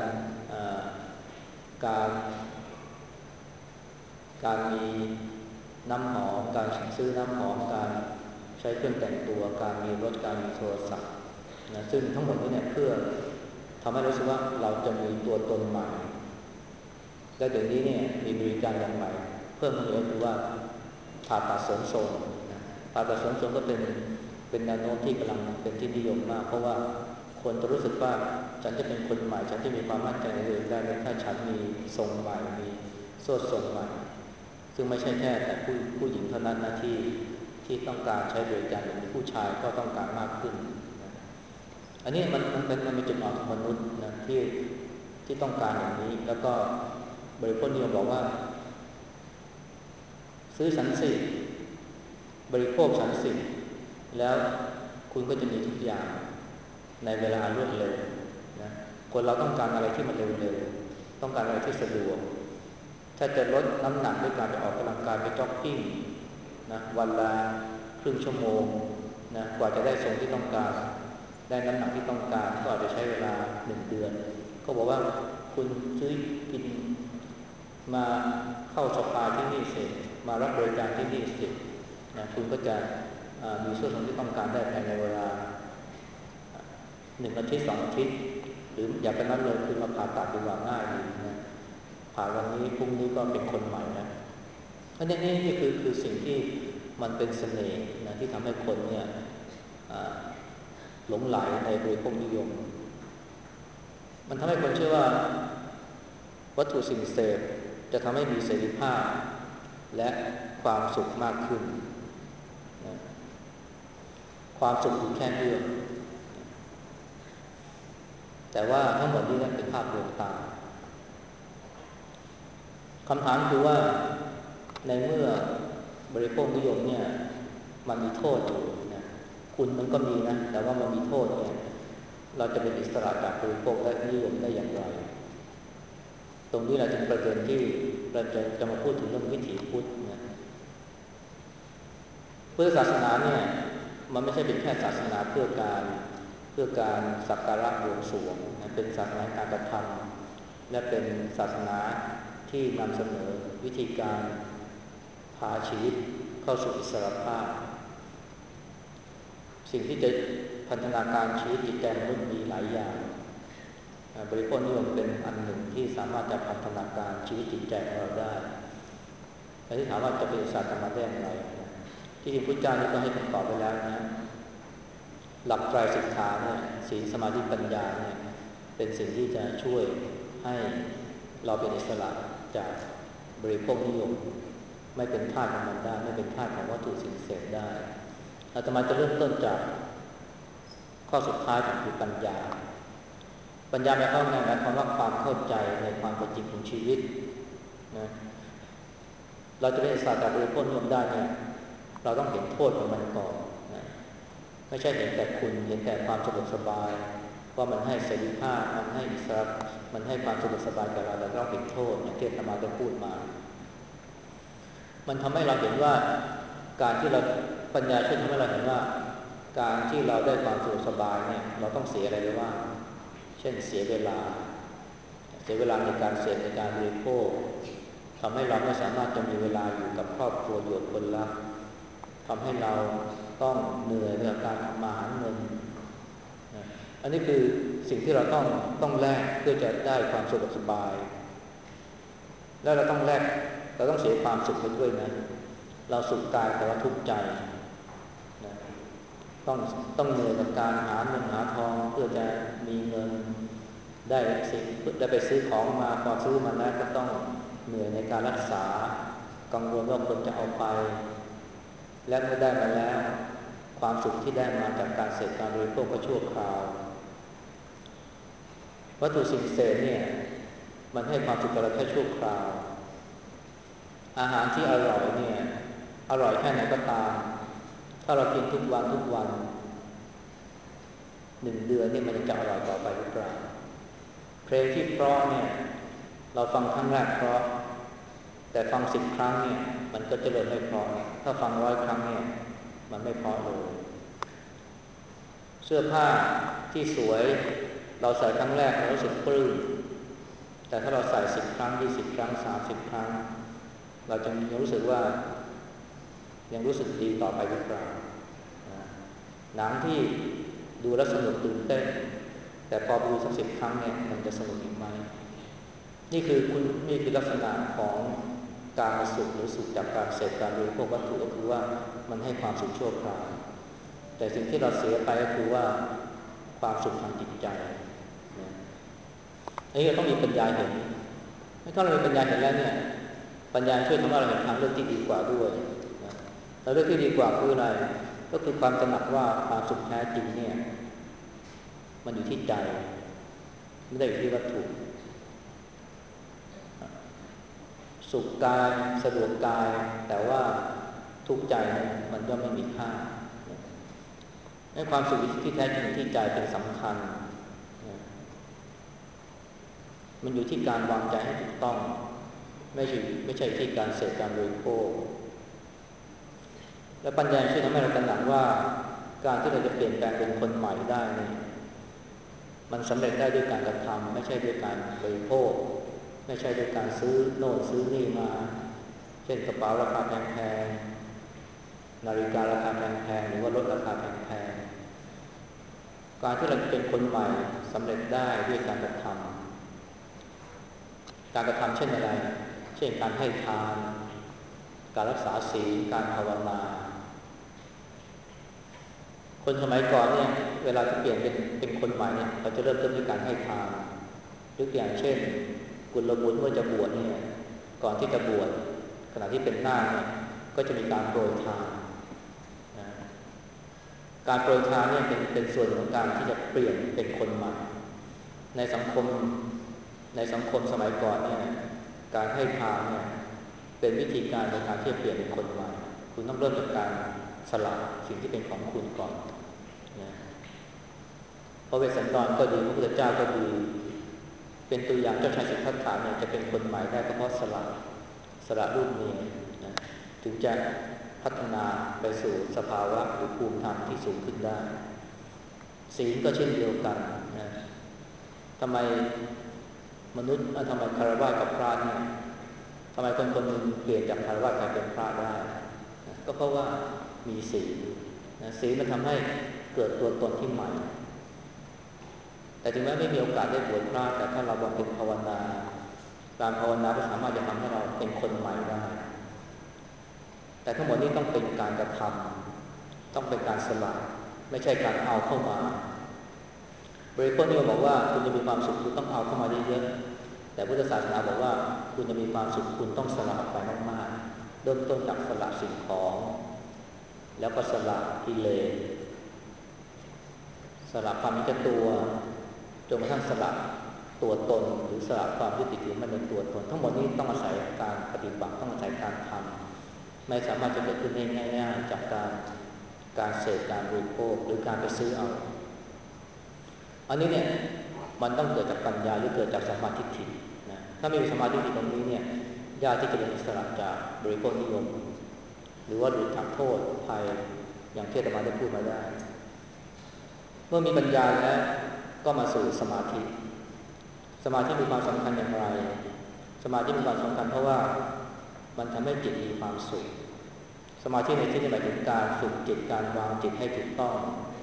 A: การการมีน้ำหอมการซื้อน้ำหอมการใช้เครื่องแต่งตัวการมีรถการมีโทรศัพท์นะซึ่งทั้งหมดนี้เนี่ยเพื่อทำให้รู้สึกว่าเราจะมีตัวตนใหม่และเดี๋ยวนี้เนี่ยมีบริการอย่างใหม่เพิ่มขึ้นก็คือว่าผ่าตัดเสริมโทรมนะผ่าตัดเสริมโทรมก็เป็นเป็นแนวโน้มที่กำลังเป็นที่นิยมมากเพราะว่าคนจะรู้สึกว่าฉันจะเป็นคนใหม่ฉันจะมีความมั่นใจในตัวเองได้ถ้าฉันมีทรงใหม่มีโซ่ทรงใหม่ซึ่งไม่ใช่แค่แต่ผู้ผู้หญิงเท่านั้นนะที่ที่ต้องการใช้บริการหรือผู้ชายก็ต้องการมากขึ้นนะอันนี้มันมันเป็นมันเป็นจุดอ่อนของมนุษย์นะที่ที่ต้องการอย่างนี้แล้วก็บริโภคนิยมบอกว่าซื้อฉันสิบริโภคฉันสิแล้วคุณก็จะมีทุกอย่างในเวลารวดเร็วนะคนเราต้องการอะไรที่มันเร็วๆต้องการอะไรที่สะดวกถ้าจะลดน้ำหนักด้วยการไปออกกำลังกายไปจ็อกกิ้งนะวันละครึ่งชั่วโมงนะกว่าจะได้ทรงที่ต้องการได้น้ำหนักที่ต้องการก็อาจจะใช้เวลาหนึ่งเดือนก็บอกว่าคุณซื้อกินมาเข้าสปาที่นี่เสร็จมารับบริการที่นี่เสร็จนะคุณก็จะมีส่วนของที่ต้องการได้ภายในเวลาหนึ่งอาทิตย์สองอาทิตย์หรืออย่าเป็นนั้นเลยคือมาผ่าตัดดีกว่าง่ายดีนะผ่าวันนี้พรุ่งนี้ก็เป็นคนใหม่นะอันนี้นี่คือคือสิ่งที่มันเป็นเสน่ห์นะที่ทำให้คนเนี่ยหลงไหลในบริโภคนิยมมันทำให้คนเชื่อว่าวัตถุสิ่งเสพจะทำให้มีเสรีภาพและความสุขมากขึ้นนะความสุขอยู่แค่เอื้อมแต่ว่าทั้งหมดนี้เป็นภาพลวงตาคำถามคือว่าในเมื่อบริโภคนิยมเนี่ยมันมีโทษอยู่นะคุณมันก็มีนะแต่ว่ามันมีโทษเนี่ยเราจะเป็นอิสระจากบริโภคและนิยมได้อย่างไรตรงนี้เราจึงประเด็นที่เราจะจะมาพูดถึงเรื่องวิถีพุทธนะพุทธศาสนาเนี่ยมันไม่ใช่เป็นแค่ศาสนาเพื่อการเพื่อการสักการะบวงสรวงนะเป็นศาสนาการกระทำและเป็นศาสนาที่นำเสนอวิธีการพาชีวิตเข้าสู่อิสรภาพสิ่งที่จะพัฒนาการชีวิตจิตใจมนุษย์มีหลายอย่างบริโภคนิยมเป็นอันหนึ่งที่สามารถจะพัฒนาการชีวิตจิตใจของเราได้แต่ที่ถามว่าจะเป็นอิสระธรรมะได้อย่างไรที่จริงพุทธเจ้านี่ก็ให้คำตอบไปแล้วนะหลักไตรสิกขาเนี่ยศีลสมาธิปัญญาเนี่ยเป็นสิ่งที่จะช่วยให้เราเป็นอิสระจากบริโภคนิยมไม่เป็นทาสของมันได้ไม่เป็นทาสของวัตถุสิ่งเสพได้อาตมาจะเริ่มต้นจากข้อสุดท้ายของคือปัญญาปัญญาหมายความว่าหมายความว่าความเข้าใจในความเป็นจริงของชีวิตนะเราจะเป็นอิสระจากบริโภคนิยมได้เนี่ยเราต้องเห็นโทษของมันก่อนนะไม่ใช่เห็นแต่คุณเห็นแต่ความสะดวกสบายว่ามันให้เสรีภาพมันให้อิสระมันให้ความสะดวกสบายแก่เราแต่เราเห็นโทษอย่างที่อาตมาได้พูดมามันทำให้เราเห็นว่าการที่เราปัญญาช่วยทำให้เราเห็นว่าการที่เราได้ความสะดวกสบายเนี่ยเราต้องเสียอะไรไปบ้างเช่นเสียเวลาเสียเวลาในการเสพในการบริโภคทำให้เราไม่สามารถจะมีเวลาอยู่กับครอบครัวอยู่กับคนรักทำให้เราต้องเหนื่อยในการทำมาหาเงินอันนี้คือสิ่งที่เราต้องต้องแลกเพื่อจะได้ความสะดวกสบายแล้วเราต้องแลกเราต้องเสียความสุขไปด้วยนะเราสุขกายแต่ว่าทุกข์ใจนะต้องต้องเหนื่อยกับการหาเงินหาทองเพื่อจะมีเงินได้สิ่งได้ไปซื้อของมาพอซื้อมาแล้วก็ต้องเหนื่อยในการรักษากังวลว่าคนจะเอาไปและเมื่อได้มาแล้วความสุขที่ได้มาจากการเสพการบริโภคก็ชั่วคราววัตถุสิ่งเสพเนี่ยมันให้ความสุขกับเราแค่ชั่วคราวอาหารที่อร่อยเนี่ยอร่อยแค่ไหนก็ตามถ้าเรากินทุกวันทุกวันหนึ่งเดือนนี่มันจะอร่อยต่อไปหรือเปล่าเพลงที่เพราะเนี่ยเราฟังครั้งแรกเพราะแต่ฟังสิบครั้งเนี่ยมันก็จะเริ่มไม่เพราะถ้าฟังร้อยครั้งเนี่ยมันไม่เพราะเลยเสื้อผ้าที่สวยเราใส่ครั้งแรกเรารู้สึกปลื้มแต่ถ้าเราใส่สิบครั้งยี่สิบครั้งสามสิบครั้งเราจะยังรู้สึกว่ายังรู้สึกดีต่อไปหรือเปล่าหนังที่ดูแล้วสนุกตื่นเต้นแต่พอดูสักสิบครั้งเนี่ยมันจะสนุกอีกไหมนี่คือคุณนี่คือลักษณะของการมาสุขหรือสุขจากการเสพการบริโภควัตถุก็คือว่ามันให้ความสุขชั่วคราวแต่สิ่งที่เราเสียไปก็คือว่าความสุขทางจิตใจนะอันนี้เราต้องมีปัญญาเห็นถ้าเรามีปัญญาเห็นแล้วเนี่ยปัญญาช่วยทำให้เราเห็นทางเลือกที่ดีกว่าด้วยนะแล้วเรื่องที่ดีกว่าคืออะไรก็คือความตระหนักว่าความสุขแท้จริงเนี่ยมันอยู่ที่ใจไม่ได้อยู่ที่วัตถุสุขกายสะดวกกายแต่ว่าทุกข์ใจมันย่อมไม่มีค่าให้ความสุขที่แท้จริงที่ใจเป็นสำคัญมันอยู่ที่การวางใจให้ถูกต้องไม่ใช่ไม่ใช่ที่การเสพการบริโภคและปัญญาช่วยทำให้เราตระหนักว่าการที่เราจะเปลี่ยนแปลงเป็นคนใหม่ได้นี่มันสำเร็จได้ด้วยการกระทำไม่ใช่ด้วยการบริโภคไม่ใช่ด้วยการซื้อโน่นซื้อนี่มาเช่นกระเป๋าราคาแพงๆนาฬิการาคาแพงๆหรือว่ารถราคาแพงๆการที่เราจะเป็นคนใหม่สำเร็จได้ด้วยการกระทำการกระทำเช่นอะไรเช่นการให้ทานการรักษาศีลการภาวนาคนสมัยก่อนเนี่ยเวลาจะเปลี่ยนเป็นเป็นคนใหม่เนี่ยเขาจะเริ่มต้นด้วยการให้ทานยกตัวอย่างเช่นกุลบุตรเมื่อจะบวชเนี่ยก่อนที่จะบวชขณะที่เป็นนาคเนี่ยก็จะมีการโปรยทานนะการโปรยทานเนี่ยเป็นเป็นส่วนของการที่จะเปลี่ยนเป็นคนใหม่ในสังคมในสังคมสมัยก่อนเนี่ยการให้ทานเนี่ยเป็นวิธีการในการที่จะเปลี่ยนเป็นคนใหม่คุณต้องเริ่มจากการสละสิ่งที่เป็นของคุณก่อนนะพระเวสสันดรก็ดีพระพุทธเจ้าก็ดีเป็นตัวอย่างเจ้าชายสิทธัตถะเนี่ยจะเป็นคนใหม่ได้ก็เพราะสละสละรูปเมียนะถึงจะพัฒนาไปสู่สภาวะหรือภูมิธรรมที่สูงขึ้นได้ศีลก็เช่นเดียวกันนะทำไมมนุษย์ทำไมคารวะกับพระเนี่ยทำไมคนคนหนึ่งเปลี่ยนจากคารวะกลายเป็นพระได้นะก็เพราะว่ามีศีลนะศีลมันทำให้เกิดตัวตนที่ใหม่แต่ถึงแม้ไม่มีโอกาสได้บวชพระแต่ถ้าเราบำเพ็ญภาวนาการภาวนาก็สามารถจะทำให้เราเป็นคนใหม่ได้แต่ทั้งหมดนี้ต้องเป็นการกระทำต้องเป็นการสละไม่ใช่การเอาเข้ามาบริโภคนิยมบอกว่าคุณจะมีความสุขคุณต้องเอาเข้ามาเยอะๆแต่พุทธศาสนาบอกว่าคุณจะมีความสุขคุณต้องสละออกไปมากๆเริ่มต้นจากสละสิ่งของแล้วก็สละกิเลสสละความมีแก่ตัวจนกระทั่งสละตัวตนหรือสละความยึดติดถือมั่นในตัวตนทั้งหมดนี้ต้องอาศัยการปฏิบัติต้องอาศัยการทำไม่สามารถจะเกิดขึ้นได้ง่ายๆจากการการเสพการบริโภคหรือการไปซื้อเอาอันนี้เนี่ยมันต้องเกิดจากปัญญาหรือเกิดจากสัมมาทิฏฐินะถ้าไม่มีสัมมาทิฏฐิตรงนี้เนี่ยยากที่จะเป็นอิสระจากบริโภคนิยมหรือว่าหลุดจากโทษภัยอย่างที่อาตมาได้พูดมาได้เมื่อมีปัญญาแล้วก็มาสู่สมาธิสมาธิมีความสำคัญอย่างไรสมาธิมีความสำคัญเพราะว่ามันทำให้จิตมีความสุขสมาธิในที่นี้หมายถึงการฝึกจิตการวางจิตให้ถูกต้อง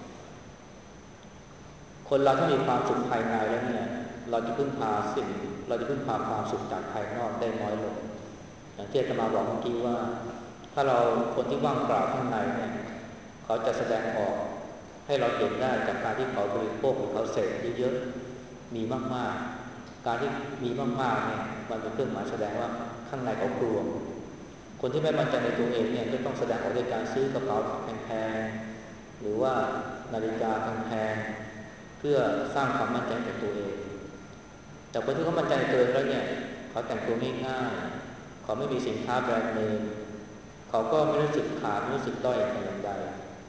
A: คนเราถ้ามีความสุขภายในแล้วเนี่ยเราจะพึ่งพาสิ่งเราจะพึ่งพาความสุขจากภายนอกได้น้อยลงอย่างที่อาตมาบอกเมื่อกี้ว่าถ้าเราคนที่ว่างเปล่าข้างในเนี่ยเขาจะแสดงออกให้เราเห็นได้จากการที่เขาบริโภคหรือเขาเสพเยอะๆมีมากๆการที่มีมากๆเนี่ยมันเป็นเครื่องหมายแสดงว่าข้างในเขากลัวคนที่ไม่มั่นใจในตัวเองเนี่ยก็ต้องแสดงออกด้วยการซื้อกระเป๋าแพงๆหรือว่านาฬิกาแพงๆเพื่อสร้างความมั่นใจในตัวเองแต่คนที่เขามั่นใจในตัวเองแล้วเนี่ยเขาแต่งตัวง่ายๆเขาไม่มีสินค้าแบรนด์เนมเขาก็ไม่รู้สึกขาดไม่รู้สึกด้อยแต่อย่างใด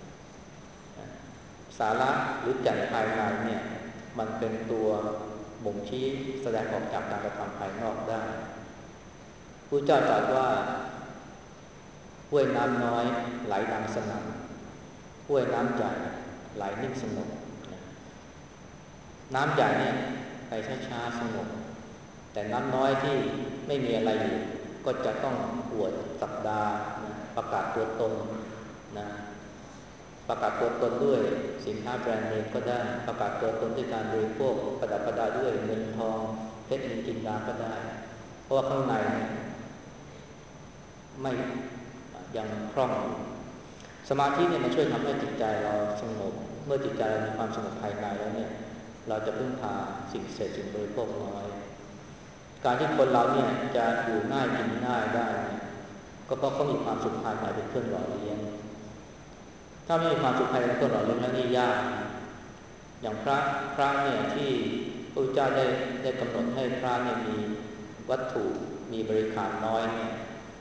A: สาระหรือแก่นภายในเนี่ยมันเป็นตัวบ่งชี้แสดงออกจากการกระทำภายนอกได้พระเจ้าตรัสว่าห้วยน้ำน้อยไหลดังสนั่นห้วยน้ำใหญ่ไหลนิ่งสงบน้ำใหญ่เนี่ยไปช้าๆสงบแต่น้ำน้อยที่ไม่มีอะไรอยู่ก็จะต้องอวดศักดานะประกาศตัวตนนะประกาศตัวตนด้วยสินค้าแบรนด์เนมก็ได้ประกาศตัวตนด้วยการบริโภคประดับประดาด้วยเงินทองเพชรนินจินดาก็ได้เพราะว่าข้างในไม่ยังคล่องสมาธิเนี่ยมันช่วยทำให้จิตใจเราสงบเมื่อจิตใจเรามีความสงบภายในแล้วเนี่ยเราจะพึ่งพาสิ่งเสพสิ่งบริโภคน้อยการที่คนเราเนี่ยจะอยู่ง่ายกินง่ายได้ก็ก็เพราะเขามีความสุขภายในเป็นเครื่องหล่อเลี้ยงถ้าไม่มีความสุขภายในเป็นเครื่องหล่อเลี้ยงแล้วนี่ยากอย่างพระพระเนี่ยที่พระพุทธเจ้าได้ได้กำหนดให้พระเนี่ยมีวัตถุมีบริขารน้อยเนี่ย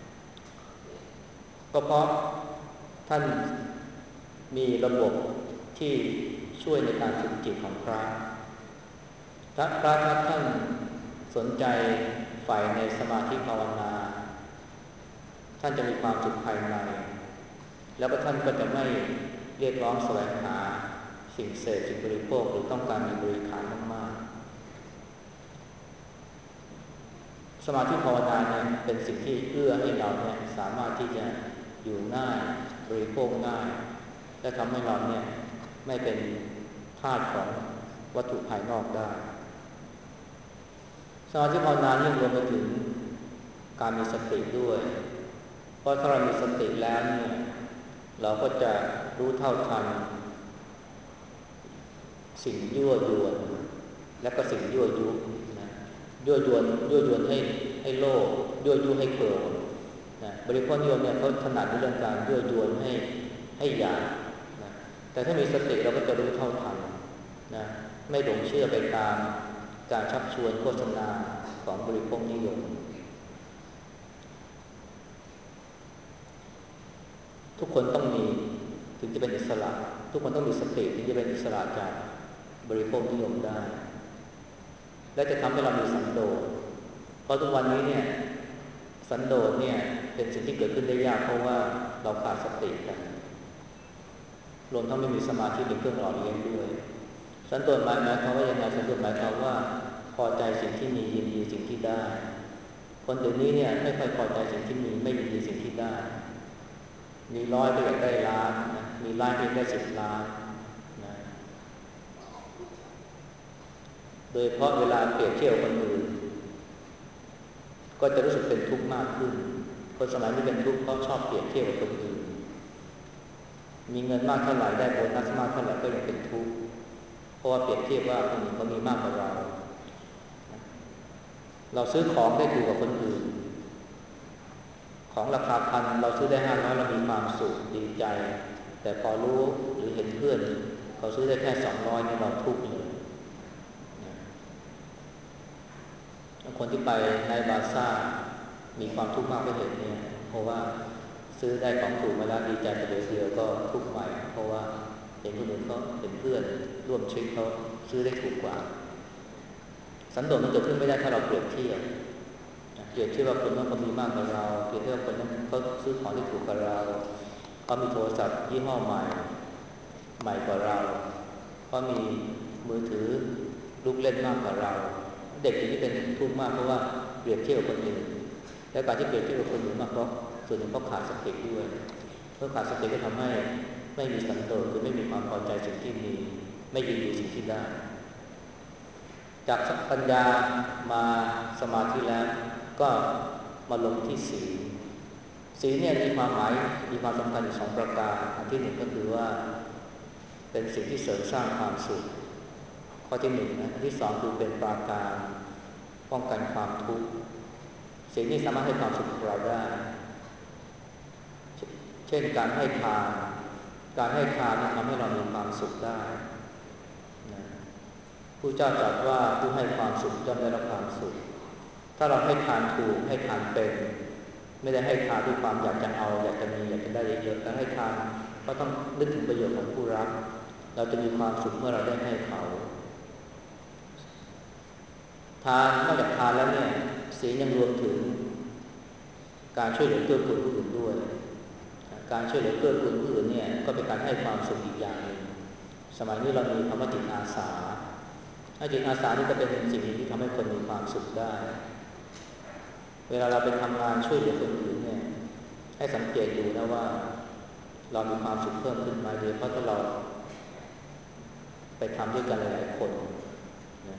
A: ก็เพราะท่านมีระบบที่ช่วยในการฝึกจิตของพระถ้าพระท่านสนใจใฝ่ในสมาธิภาวนาท่านจะมีความสุขภายในแล้วก็ท่านก็จะไม่เรียกร้องแสวงหาสิ่งเสพสิ่งบริโภคหรือต้องการมีบริขารมากๆสมาธิภาวนาเนี่ยเป็นสิ่งที่เอื้อให้เราเนี่ยสามารถที่จะอยู่ง่ายบริโภคง่ายและทำให้เราเนี่ยไม่เป็นทาสของวัตถุภายนอกได้สมาธิภาวนานี่รวมไปถึงการมีสติด้วยเพราะถ้าเรามีสติแล้วเนี่ยเราก็จะรู้เท่าทันสิ่งยั่วยวนและก็สิ่งยั่วยุนะยั่วยวนยั่วยวนให้ให้โลภยั่วยุให้โกรธนะบริโภคนิยมเนี่ยเขาถนัดในเรื่องการยั่วยวนให้ให้อยากนะแต่ถ้ามีสติเราก็จะรู้เท่าทันนะไม่หลงเชื่อไปตามการชักชวนโฆษณาของบริโภคนิยมทุกคนต้องมีถึงจะเป็นอิสระทุกคนต้องมีสติถึงจะเป็นอิสระจากบริโภคนิยมได้และจะทำให้เรามีสันโดษเพราะทุกวันนี้เนี่ยสันโดษเนี่ยเป็นสิ่งที่เกิดขึ้นได้ยากเพราะว่าเราขาดสติกันรวมทั้งไม่มีสมาธิเป็นเครื่องหล่อเลี้ยงด้วยสันโดษหมายหมายความว่ายังไงสันโดษหมายความว่าพอใจสิ่งที่มียินดีสิ่งที่ได้คนเดี๋ยวนี้เนี่ยไม่ค่อยพอใจสิ่งที่มีไม่ยินดีสิ่งที่ได้มีร้อยก็อยากได้ล้านนะมีล้านก็อยากได้สิบล้านนะโดยเพราะเวลาเปรียบเทียบคนอื่นก็จะรู้สึกเป็นทุกข์มากขึ้นคนสมัยนี้เป็นทุกข์เพราะชอบเปรียบเทียบกับคนอื่นมีเงินมากเท่าไหร่ได้โบนัสมากเท่าไหร่ก็ยังเป็นทุกข์เพราะว่าเปรียบเทียบว่าคนอื่นเขามีมากกว่าเราเราซื้อของได้ถูกกว่าคนอื่นของราคาพันเราซื้อได้ห้าร้อยเรามีความสุขดีใจแต่พอรู้หรือเห็นเพื่อนเขาซื้อได้แค่สองร้อยนี่เราทุกข์เลยคนที่ไปในบาซ่ามีความทุกข์มากเพราะเหตุนี้เพราะว่าซื้อได้ของถูกมาแล้วดีใจแต่เดียวก็ทุกข์ใหม่เพราะว่าเห็นคนอื่นเขาเป็นเพื่อนร่วมทริปเขาซื้อได้ถูกกว่าสันโดษมันเกิดขึ้นไม่ได้ถ้าเราเปรียบเทียบเปรียบเทียบว่าคนนั้นเขามีมากกว่าเราเปรียบเทียบว่าคนนั้นเขาซื้อของที่ถูกกว่าเราเขามีโทรศัพท์ยี่ห้อใหม่ใหม่กว่าเราเขามีมือถือลูกเล่นมากกว่าเราเด็กที่เป็นทุกข์มากเพราะว่าเปรียบเทียบกับคนอื่นและการที่เปรียบเทียบกับคนอื่นมากเพราะส่วนหนึ่งเพราะขาดสติด้วยเพราะขาดสติก็ทำให้ไม่มีสันโดษคือไม่มีความพอใจสิ่งที่มีไม่ยินดีสิ่งที่ได้จากปัญญามาสมาธิแล้วก็มาลงที่ศีลศีลเนี่ยมีความหมายมีความสำคัญอยู่สองประการอันที่หนึ่งก็คือว่าเป็นสิ่งที่เสริมสร้างความสุขข้อที่หนึ่งนะอันที่สองคือเป็นปราการป้องกันความทุกข์ศีลนี้สามารถให้ความสุขกับเราได้เช่นการให้ทานการให้ทานทำให้เรามีความสุขได้นะผู้เจ้าตรัสว่าผู้ให้ความสุขย่อมได้รับความสุขถ้าเราให้ทานถูกให้ทานเป็นไม่ได้ให้ทานด้วยความอยากจะเอาอยากจะมีอยากจะได้เยอะๆแต่ให้ทานก็ต้องนึกถึงประโยชน์ของผู้รับเราจะมีความสุขเมื่อเราได้ให้เขาทานนอกจากทานแล้วเนี่ยศีลยังรวมถึงการช่วยเหลือเกื้อกูลผู้อื่นด้วยการช่วยเหลือเกื้อกูลผู้อื่นเนี่ยก็เป็นการให้ความสุขอีกอย่างหนึ่งสมัยนี้เรามีคำว่าจิตอาสาจิตอาสานี่ก็เป็นสิ่งที่ทำให้คนมีความสุขได้เวลาเราไปทำงานช่วยเหลือคนอื่นเนี่ยให้สังเกตดูนะว่าเรามีความสุขเพิ่มขึ้นไหมโดยเพราะถ้าเราไปทำด้วยกันหลายๆคนนะ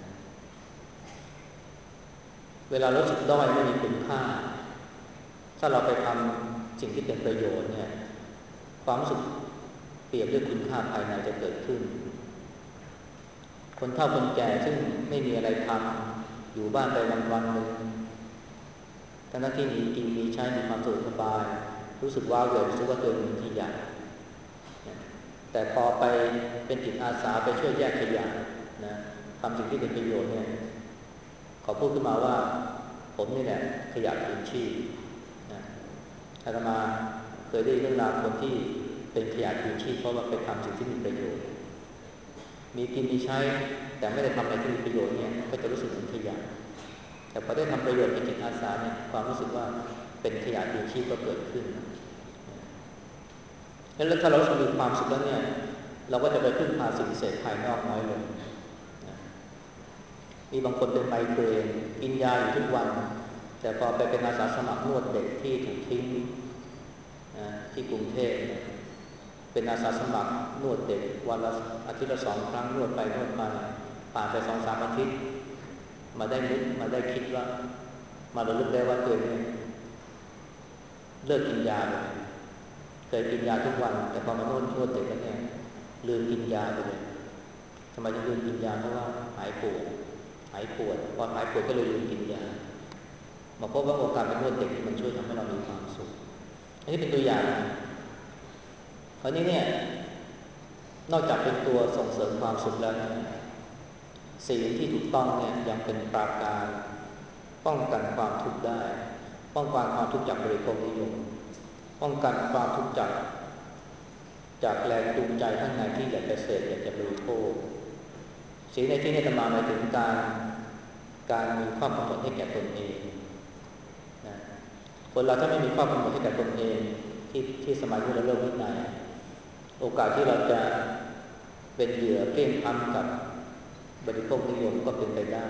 A: เวลารู้สึกด้อยไม่มีคุณค่าถ้าเราไปทำสิ่งที่เป็นประโยชน์เนี่ยความรู้สึกเปรียบด้วยคุณค่าภายในจะเกิดขึ้นคนเฒ่าคนแก่ซึ่งไม่มีอะไรทำอยู่บ้านไปวันๆนึงทั้งที่มีกินมีใช้มีความสุขสบายรู้สึกว้าวเลยรู้สึกว่าตัวเองมีขยะแต่พอไปเป็นจิตอาสาไปช่วยแยกขยะนะทำสิ่งที่เป็นประโยชน์เนี่ยเขาพูดขึ้นมาว่าผมนี่แหละขยะคืนชีพนะอาตมาเคยได้เรื่องราวคนที่เป็นขยะคืนชีพเพราะว่าไปทำสิ่งที่มีประโยชน์มีกินมีใช้แต่ไม่ได้ทำอะไรที่มีประโยชน์เนี่ยก็จะรู้สึกเหมือนขยะแต่พอได้ทำประโยชน์เป็นจิตอาสาเนี่ยความรู้สึกว่าเป็นขยะคืนชีพก็เกิดขึ้นแล้วถ้าเรารู้สึกมีความสุขแล้วเนี่ยเราก็จะไปพึ่งพาสิ่งเสพภายนอกน้อยลงนะมีบางคนเป็นไมเกรนกินยาอยู่ทุกวันแต่พอไปเป็นอาสาสมัครนวดเด็กที่ถูกทิ้งนะที่กรุงเทพเป็นอาสาสมัครนวดเด็กวันละอาทิตย์ละสองครั้งนวดไปนวดมาผ่านไปสองสามอาทิตย์มาได้นึกมาได้คิดว่ามาระลึกได้ว่าตัวเองเลิกกินยาเลยเคยกินยาทุกวันแต่พอมานวดนวดเด็กแล้วเนี่ยลืมกินยาไปเลยทำไมถึงลืมกินยาเพราะว่าหายปวดหายปวดพอหายปวดก็เลยลืมกินยามาพบว่าโอกาสไปนวดเด็กมันช่วยทำให้เรามีความสุขอันนี้เป็นตัวอย่างคราวนี้เนี่ยนอกจากเป็นตัวส่งเสริมความสุขแล้วศีลที่ถูกต้องเนี่ยยังเป็นปราการป้องกันความทุกข์ได้ป้องกันความทุกข์จากบริโภคนิยมป้องกันความทุกข์จากจากแรงจูงใจข้างในที่อยากจะเสพอยากจะบริโภคศีลในที่นี้จะมาหมายถึงการการมีข้อกำหนดให้แก่ตนเองนะคนเราถ้าไม่มีข้อกำหนดให้แก่ตนเองที่ที่สมัยที่เราเริ่มวินัยโอกาสที่เราจะเป็นเหยื่อเพ่งพร้ำกับบริโภคนิยมก็เป็นไปได้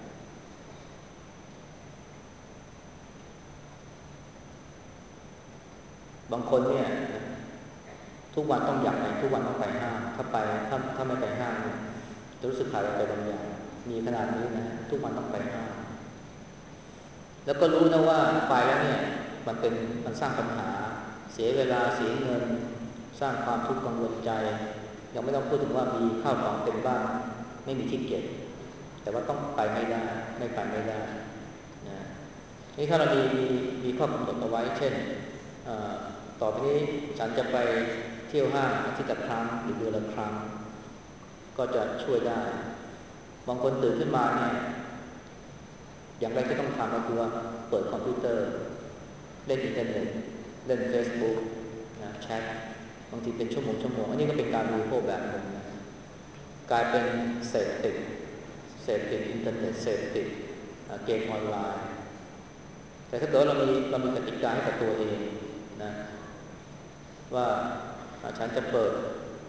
A: บางคนเนี่ยทุกวันต้องอยากไปทุกวันต้องไปห้างถ้าไปถ้าถ้าไม่ไปห้างจะรู้สึกขาดอะไรบางอย่างมีขนาดนี้นะทุกวันต้องไปห้างแล้วก็รู้นะว่าไปแล้วเนี่ยมันเป็นมันสร้างปัญหาเสียเวลาเสียเงินสร้างความทุกข์กังวลใจยังไม่ต้องพูดถึงว่ามีข้าวของเต็มบ้านไม่มีที่เก็บแต่ว่าต้องไปไม่ได้ไม่ไปไม่ได้นะนี่ถ้าเรามีมีมีข้อกำหนดเอาไว้เช่นต่อไปนี้ฉันจะไปเที่ยวห้างอาทิตย์ละครั้งหรือเดือนละครั้งก็จะช่วยได้บางคนตื่นขึ้นมาเนี่ยอย่างแรกที่ต้องทำก็คือว่าเปิดคอมพิวเตอร์เล่นอินเทอร์เน็ตเล่น Facebook นะแชทบางทีเป็นชั่วโมงชั่วโมงอันนี้ก็เป็นการบริโภคแบบหนึ่งนะกลายเป็นเสพติดเสพติดอินเทอร์เน็ตเสพติดเกมออนไลน์แต่ถ้าเกิดเรามีเรามีกติกาให้กับตัวเองนะว่าฉันจะเปิด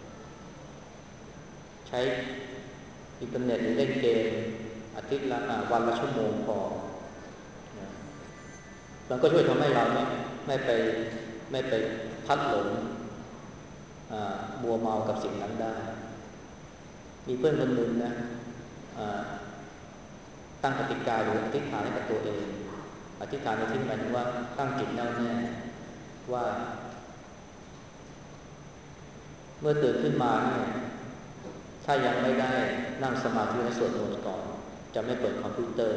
A: ใช้อินเทอร์เน็ตหรือเล่นเกมอาทิตย์ละวันละชั่วโมงพอนะมันก็ช่วยทำให้เราเนี่ยไม่ไปไม่ไปพัดหลงมัวเมากับสิ่งนั้นได้มีเพื่อนคนหนึ่งนะตั้งกติกาหรืออธิษฐานให้กับตัวเองอธิษฐานในที่หมายถึงว่าตั้งจิตแน่วแน่ว่าเมื่อตื่นขึ้นมาเนี่ยถ้ายังไม่ได้นั่งสมาธิและสวดมนต์ก่อนจะไม่เปิดคอมพิวเตอร์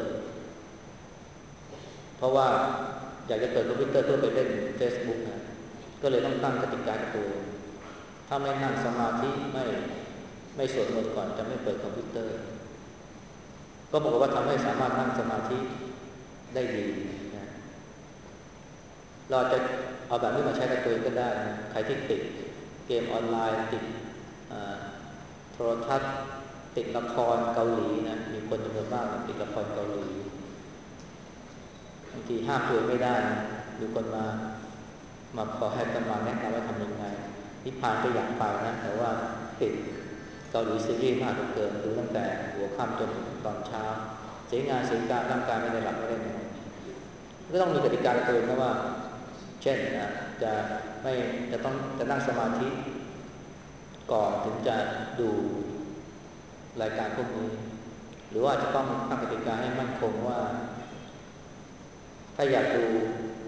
A: เพราะว่าอยากจะเปิดคอมพิวเตอร์เพื่อไปเล่น Facebook นะก็เลยต้องตั้งกติกากับตัวถ้าไม่นั่งสมาธิไม่ไม่สวดมนต์ก่อนจะไม่เปิดคอมพิวเตอร์ก็บอกว่าทำให้สามารถนั่งสมาธิได้ดีนะเราจะเอาแบบนี้มาใช้กับตัวเองก็ได้นะใครที่ติดเกมออนไลน์ติดโทรทัศน์ติดละครเกาหลีนะมีคนจำนวนมากติดละครเกาหลีบางทีห้ามตัวไม่ได้มีคนมามาขอให้ตมาแนะนำว่าทำยังไงนิพพานก็อยากไปนะแต่ว่าติดเกาหลีซีรีส์มากเหลือเกินดูตั้งแต่หัวค่ำจนถึงตอนเช้าเสียงานเสียการร่างกายไม่ได้หลับไม่ได้นอนก็ต้องมีกติกาตัวเองนะว่าเช่นนะจะไม่จะต้องจะนั่งสมาธิก่อนถึงจะดูรายการพวกนี้หรือว่าจะต้องตั้งกติกาให้มั่นคงว่าถ้าอยากดู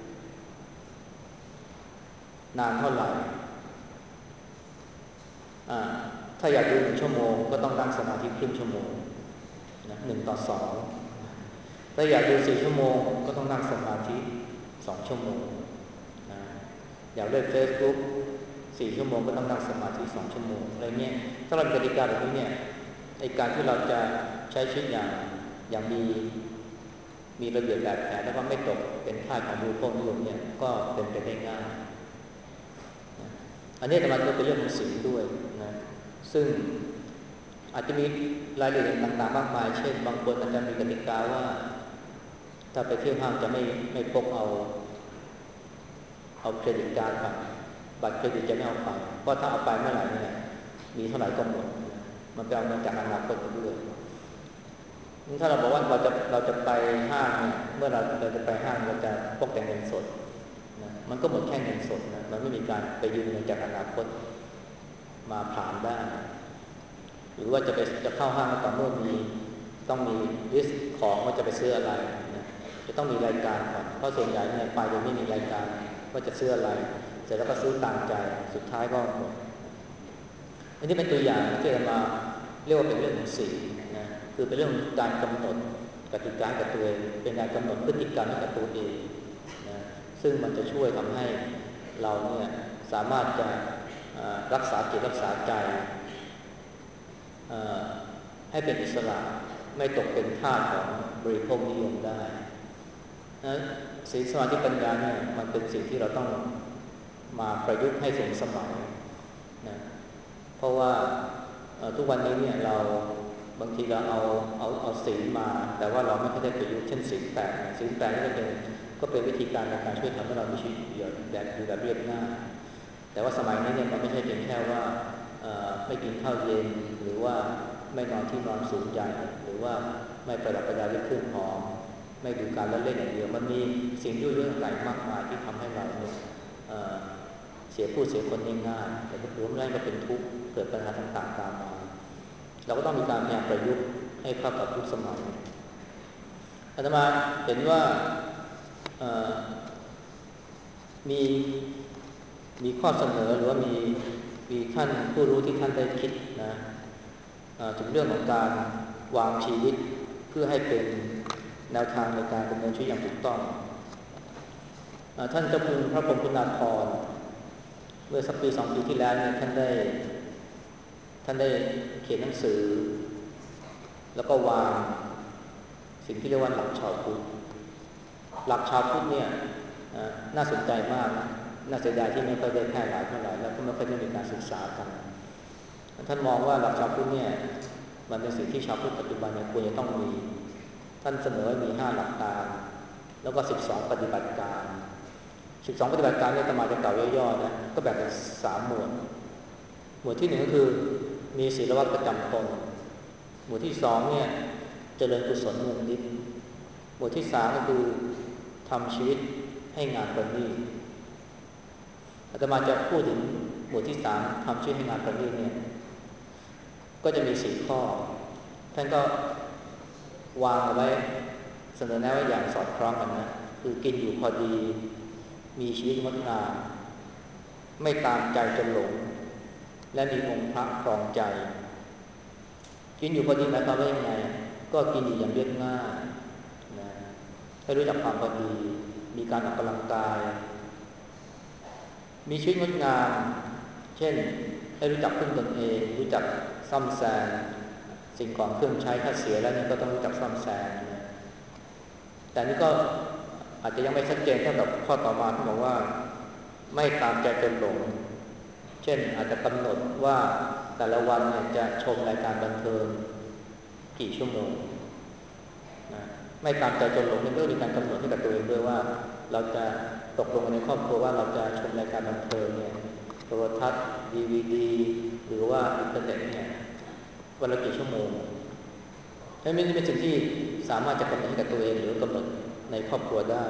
A: นานเท่าไหร่ถ้าอยากดูหนึ่งชั่วโมงก็ต้องนั่งสมาธิครึ่งชั่วโมงนะหนึ่งต่อสองถ้าอยากดูสี่ชั่วโมงก็ต้องนั่งสมาธิสองชั่วโมงนะอยากเล่น Facebook สี่ชั่วโมงก็ต้องนั่งสมาธิสองชั่วโมงอะไรเงี้ยถ้าเรามีกติกาแบบนี้เนี่ยไอ้การที่เราจะใช้ชีวิตอย่างอย่างมีมีระเบียบแบบแผนแล้วก็ไม่ตกเป็นท่าของบูโภคนิยมเนี่ยก็เป็นไปได้ง่ายนะอันนี้แต่มันก็เป็นเรื่องของศีลด้วยนะซึ่งอาจจะมีรายละเอียดต่างๆมากมายเช่นบางคนอาจจะมีกติกาว่าถ้าไปเที่ยวห้างจะไม่ไม่พกเอาเอาเครดิตการ์ดไปบัตรเครดิตจะไม่เอาไปเพราะถ้าเอาไปเมื่อไหร่เนี่ยมีเท่าไหร่ก็หมดมันไปเอาเงินจากอนาคตไปด้วยถ้าเราบอกว่าเราจะเราจะไปห้างเนี่ยเมื่อเราเราจะไปห้างเราจะพกแต่เงินสดนะมันก็หมดแค่เงินสดนะมันไม่มีการไปยืมเงินจากอนาคตมาผ่านได้หรือว่าจะไปจะเข้าห้างก็ต่อเมื่อมีต้องมีลิสต์ของว่าจะไปซื้ออะไรนะจะต้องมีรายการก่อนเพราะส่วนใหญ่เนี่ยไปโดยไม่มีรายการว่าจะซื้ออะไรเสร็จแล้วก็ซื้อตามใจสุดท้ายก็หมดอันนี้เป็นตัวอย่างที่จะมาเรียกว่าเป็นเรื่องของศีลนะคือเป็นเรื่องการกำหนดกติกากับตัวเองเป็นการกำหนดพฤติกรรมให้กับตัวเองนะซึ่งมันจะช่วยทำให้เราเนี่ยสามารถจะรักษาจิตรักษาใจให้เป็นอิสระไม่ตกเป็นทาสของบริโภคนิยมได้นะศีลสมาธิปัญญาเนี่ยมันเป็นสิ่งที่เราต้องมาประยุกต์ให้สมสมัยนะเพราะว่าทุกวันนี้เนี่ยเราบางทีเราเอาเอาเอาศีลมาแต่ว่าเราไม่ค่อยได้ประยุกต์เช่นศีลแปดศีลแปดนี่ก็เป็นก็เป็นวิธีการในการช่วยทำให้เรามีชีวิตอยู่แบบอยู่แบบเรียบง่ายแต่ว่าสมัยนี้เนี่ยมันไม่ใช่เพียงแค่ว่าไม่กินข้าวเย็นหรือว่าไม่นอนที่นอนสูงใหญ่หรือว่าไม่ประดับประดาด้วยเครื่องหอมไม่ดูการละเล่นอย่างเดียวมันมีสิ่งยุ่ยเรื่องต่างมากมายที่ทำให้เราเนี่ยเสียผู้เสียคนง่ายๆแต่รวมแล้วก็เป็นทุกข์เกิดปัญหาต่างๆตามมาเราก็ต้องมีการพยายามประยุกต์ให้เข้ากับทุกสมัยอาตมาเห็นว่ามีมีข้อเสนอหรือว่ามีมีท่านผู้รู้ที่ท่านได้คิดนะถึงเรื่องของการวางชีวิตเพื่อให้เป็นแนวทางในการดำเนินชีวิตอย่างถูกต้องท่านเจ้าคุณพระพรหมคุณาภรณ์เมื่อสักปีสองปีที่แล้วเนี่ยท่านได้ท่านได้เขียนหนังสือแล้วก็วางสิ่งที่เรียกว่าหลักชาวพุทธหลักชาวพุทธเนี่ยน่าสนใจมากนะน่าเสียดายที่ไม่ค่อยได้แพร่หลายเท่าไหร่แล้วก็ไม่ค่อยได้มีการศึกษากันท่านมองว่าหลักชาวพุทธเนี่ยมันเป็นสิ่งที่ชาวพุทธปัจจุบันเนี่ยควรจะต้องมีท่านเสนอมีห้าหลักการแล้วก็สิบสองปฏิบัติการสิบสองปฏิบัติการเนี่ยอาตมาจะกล่าวย่อๆนะก็แบ่งเป็นสามหมวดหมวดที่หนึ่งก็คือมีศีลวัตรประจำตนหมวดที่สองเนี่ยเจริญกุศลมูลนิธิหมวดที่สามก็คือทำชีวิตให้งานประณีตอาตมาจะพูดถึงหมวดที่สามทำชีวิตให้งานประณีตเนี่ยก็จะมีสี่ข้อท่านก็วางเอาไว้เสนอแนะไว้อย่างสอดคล้องกันนะคือกินอยู่พอดีมีชีวิตงดงามไม่ตามใจจนหลงและมีองค์พระครองใจกินอยู่พอดีหมายความว่ายังไงก็กินอยู่อย่างเรียบง่ายนะให้รู้จักความพอดีมีการออกกำลังกายมีชีวิตงดงามเช่นให้รู้จักพึ่งตนเองรู้จักซ่อมแซมสิ่งของเครื่องใช้ถ้าเสียแล้วนี่ก็ต้องรู้จักซ่อมแซมนะแต่นี่ก็อาจจะยังไม่ชัดเจนเท่ากับข้อต่อมาที่บอกว่าไม่ตามใจจนหลงเช่นอาจจะกำหนดว่าแต่ละวันเนี่ยจะชมรายการบันเทิงกี่ชั่วโมงนะไม่ตามใจจนหลงนี่ก็มีการกำหนดให้กับตัวเองด้วยว่าเราจะตกลงในครอบครัวว่าเราจะชมรายการบันเทิงเนี่ยโทรทัศน์ ดี วี ดี หรือว่าอินเทอร์เน็ตเนี่ยวันละกี่ชั่วโมงถ้าไม่ได้เป็นสิ่งที่สามารถจะกำหนดให้กับตัวเองหรือกำหนดในครอบครัวได้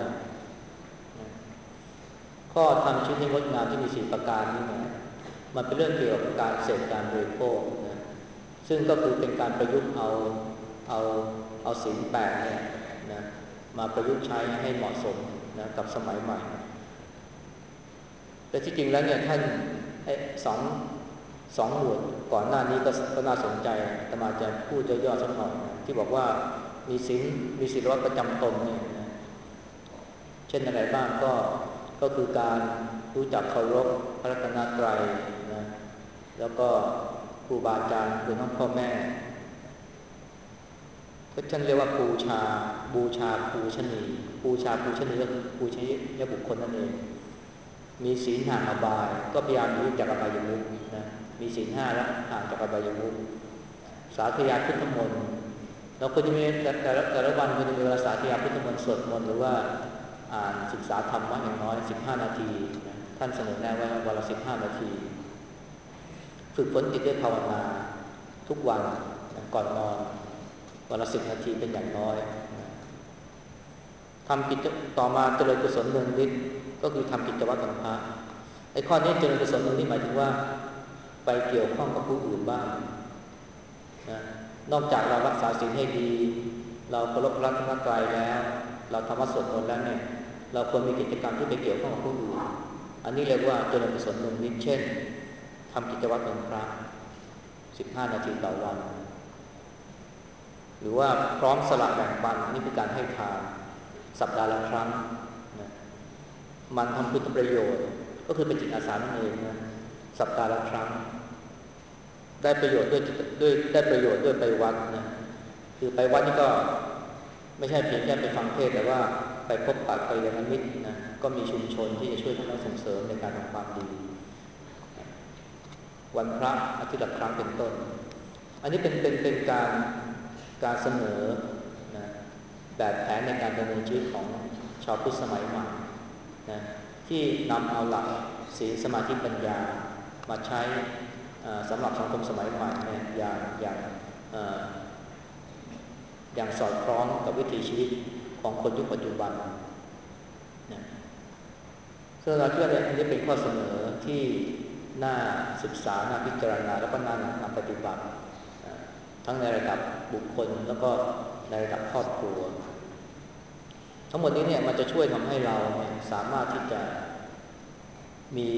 A: ข้อทำชีวิตให้งดงามที่มีสี่ประการนี้นะมันเป็นเรื่องเกี่ยวกับการเสพการบริโภคนะซึ่งก็คือเป็นการประยุกต์เอาเอาเอาศีลแปดเนี่ยนะมาประยุกต์ใช้ให้เหมาะสมนะกับสมัยใหม่แต่ที่จริงแล้วเนี่ยท่านไอ้สองสองหมวดก่อนหน้านี้ก็ก็น่าสนใจแต่มาจะพูดย่อๆสักหน่อยที่บอกว่ามีศีลมีศีลวัตรประจำตนเนี่ยนะเช่นอะไรบ้างก็ก็คือการรู้จักเคารพพระรัตนตรัยนะแล้วก็ครูบาอาจารย์คือทั้งพ่อแม่ก็ท่านเรียกว่าบูชาบูชาภูชนีบูชาภูชนีก็คือบูชนียบุคคลนั่นเองมีศีลห่างอบายก็พยายามหนีจากอบายมุขนะมีศีลห้าแล้วห่างจากอบายมุขสาธยายพุทธมนต์เราควรจะมีแต่ละแต่ละวันควรจะมีเวลาสาธยายพุทธมนต์สวดมนต์หรือว่าอ่านศึกษาธรรมะอย่างน้อยสิบห้านาทีนะท่านเสนอแนะว่าวันละสิบห้านาทีฝึกฝนจิตด้วยภาวนาทุกวันนะก่อนนอนวันละสิบนาทีเป็นอย่างน้อยนะทำกิจต่อมาเจริญกุศลเนืองนิดก็คือทำกิจวัตรของพระไอ้ข้อนี้เจริญกุศลเนืองนิดหมายถึงว่าไปเกี่ยวข้องกับผู้อื่นบ้างนะนอกจากเรารักษาศีลให้ดีเราเคารพพระรัตนตรัยแล้วเราทำวัดสวดมนต์แล้วเนี่ยเราควรมีกิจกรรมที่ไปเกี่ยวข้องกับผู้อื่นอันนี้เรียกว่าเจริญกุศลเนืองนิดเช่นทำกิจวัตรเป็นพระสิบห้านาทีต่อวันหรือว่าพร้อมสละแบ่งปันนี่คือการให้ทานสัปดาห์ละครั้งนะมันทำคุณประโยชน์ก็คือเป็นจิตอาสานั่นเองนะสัปดาห์ละครั้งได้ประโยชน์ด้วยด้วยได้ประโยชน์ด้วยไปวัดนะคือไปวัดนี่ก็ไม่ใช่เพียงแค่ไปฟังเทศน์แต่ว่าไปพบปะกัลยาณมิตรนะก็มีชุมชนที่จะช่วยทำให้ส่งเสริมในการทำความดีวันพระอาทิตย์ละครั้งเป็นต้นอันนี้เป็นเป็นเป็นการการเสนอนะแบบแผนในการดำเนินชีวิตของชาวพุทธสมัยใหม่นะที่นำเอาหลักศีลสมาธิปัญญามาใช้สำหรับสังคมสมัยใหม่เนี่ยอย่างอย่างอย่างสอดคล้องกับวิถีชีวิตของคนยุคปัจจุบันนะซึ่งเราคิดว่าอันนี้เป็นข้อเสนอที่น่าศึกษาน่าพิจารณาแล้วก็น่านำปฏิบัติทั้งในระดับบุคคลแล้วก็ในระดับครอบครัวทั้งหมดนี้เนี่ยมันจะช่วยทำให้เราเนี่ยสามารถที่จะมี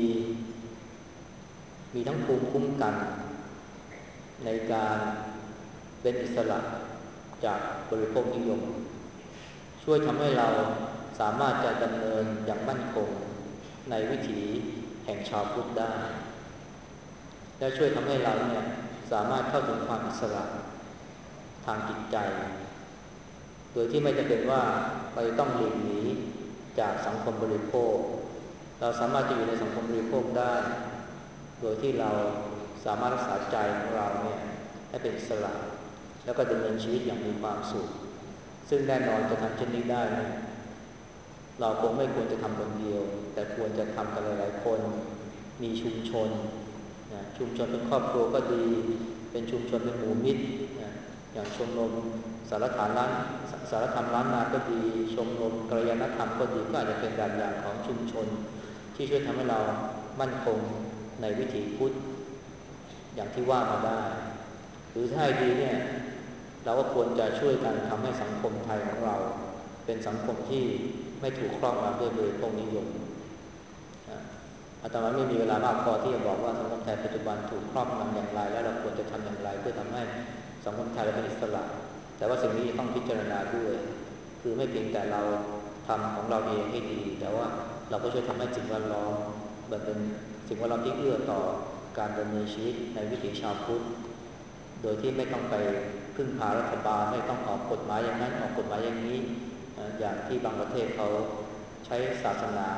A: มีทั้งภูมิคุ้มกันในการเป็นอิสระจากบริโภคนิยมช่วยทำให้เราสามารถจะดำเนินอย่างมั่นคงในวิถีแห่งชาวพุทธได้และช่วยทำให้เราเนี่ยสามารถเข้าถึงความอิสระทางจิตใจโดยที่ไม่จำเป็นว่าเราจะต้องหลีกหนีจากสังคมบริโภคเราสามารถจะอยู่ในสังคมบริโภคได้โดยที่เราสามารถรักษาใจของเราเนี่ยให้เป็นอิสระแล้วก็ดำเนินชีวิตอย่างมีความสุขซึ่งแน่นอนจะทำเช่นนี้ได้เนี่ยเราคงไม่ควรจะทำคนเดียวแต่ควรจะทำกันหลายๆคนมีชุมชนนะชุมชนเป็นครอบครัวก็ดีเป็นชุมชนเป็นหมู่มิตรนะอย่างชมรมสารฐานล้านสารธรรมล้านนาก็ดีชมรมกัลยาณธรรมก็ดีก็อาจจะเป็นแบบอย่างของชุมชนที่ช่วยทำให้เรามั่นคงในวิถีพุทธอย่างที่ว่ามาได้หรือถ้าให้ดีเนี่ยเราก็ควรจะช่วยกันทำให้สังคมไทยของเราเป็นสังคมที่ไม่ถูกครอบงำด้วยบริโภคนิยมอาตมาไม่มีเวลามากพอที่จะบอกว่าสังคมไทยปัจจุบันถูกครอบงำอย่างไรและเราควรจะทำอย่างไรเพื่อทำให้สังคมไทยเป็นอิสระแต่ว่าสิ่งนี้ต้องพิจารณาด้วยคือไม่เพียงแต่เราทำของเราเองให้ดีแต่ว่าเราก็ช่วยทำให้สิ่งแวดล้อมเป็นสิ่งแวดล้อมที่เอื้อต่อการดำเนินชีวิตในวิถีชาวพุทธโดยที่ไม่ต้องไปพึ่งพารัฐบาลไม่ต้องออกกฎหมายอย่างนั้นออกกฎหมายอย่างนี้อย่างที่บางประเทศเขาใช้ศาสนา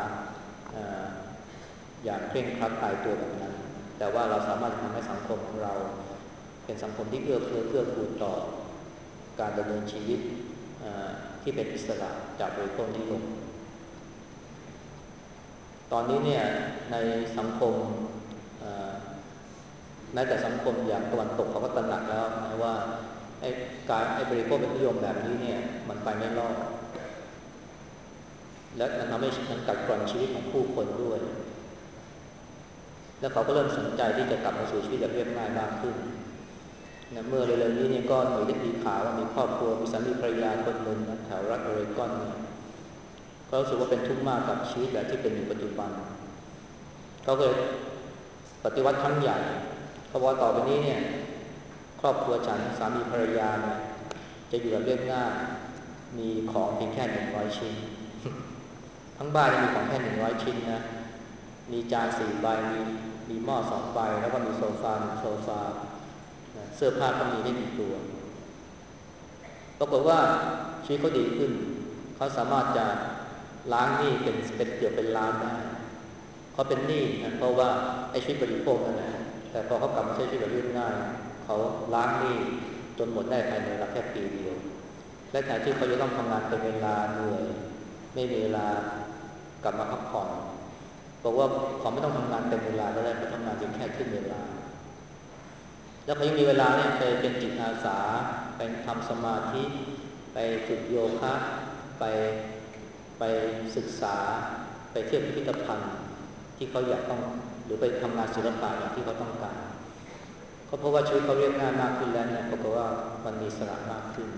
A: อย่างเคร่งครัดตายตัวแบบนั้นแต่ว่าเราสามารถทำให้สังคมของเราเป็นสังคมที่เอื้อเฟื้อเกื้อกูลต่อการดำเนินชีวิตที่เป็นอิสระจากบริโภคนิยมตอนนี้เนี่ยในสังคมแม้แต่สังคมอย่างตะวันตกเขาก็ตระหนักแล้วนะว่าไอ้การไอ้บริโภคนิยมแบบนี้เนี่ยมันไปไม่รอดและมันทำให้มันกัดกร่อนชีวิตของผู้คนด้วยแล้วเขาก็เริ่มสนใจที่จะกลับมาสู่ชีวิตแบบเรียบง่ายมากขึ้นนะเมื่อเร็วๆนี้เนี่ยก็มีได้มีข่าวว่ามีครอบครัวมีสามีภรรยาคนหนึ่งนะแถวรัฐโอเรกอนเนี่ยเขารู้สึกว่าเป็นทุกข์มากกับชีวิตแบบที่เป็นอยู่ปัจจุบันเขาก็เลยปฏิวัติครั้งใหญ่เขาบอกต่อไปนี้เนี่ยครอบครัวฉันสามีภรรยาเนี่ยจะอยู่แบบเรียบง่ายมีของเพียงแค่หนึ่งร้อยชิ้นทั้งบ้านมีของแค่หนึ่งร้อยชิ้นนะมีจานสี่ใบมีมีหม้อสองใบแล้วก็มีโซฟาหนึ่งโซฟาเสื้อผ้าก็มีได้กี่ตัวปรากฏว่าชีวิตเขาดีขึ้นเขาสามารถจะล้างหนี้เป็นเป็นเกือบเป็นล้านได้เขาเป็นหนี้นะเพราะว่าไอ้ชีวิตบริโภคนั่นแหละแต่พอเขากลับมาใช้ชีวิตแบบเรียบง่ายเขาล้างหนี้จนหมดได้ภายในเวลาแค่ปีเดียวและแทนที่เขาจะต้องทำงานเป็นเวลาเหนื่อยไม่มีเวลากลับมาพักผ่อนบอกว่าเขาไม่ต้องทำงานเป็นเวลาก็ได้เขาทำงานเพียงแค่ครึ่งเวลาแล้วเขายังมีเวลาเนี่ยไปเป็นจิตอาสาไปทำสมาธิไปฝึกโยคะไปไปศึกษาไปเที่ยวพิพิธภัณฑ์ที่เขาอยากต้องหรือไปทำงานศิลปะอย่างที่เขาต้องการก็เพราะว่าชีวิตเขาเรียบง่ายมากขึ้นแล้วเนี่ยปรากฏว่ามันมีอิสระมากขึ้น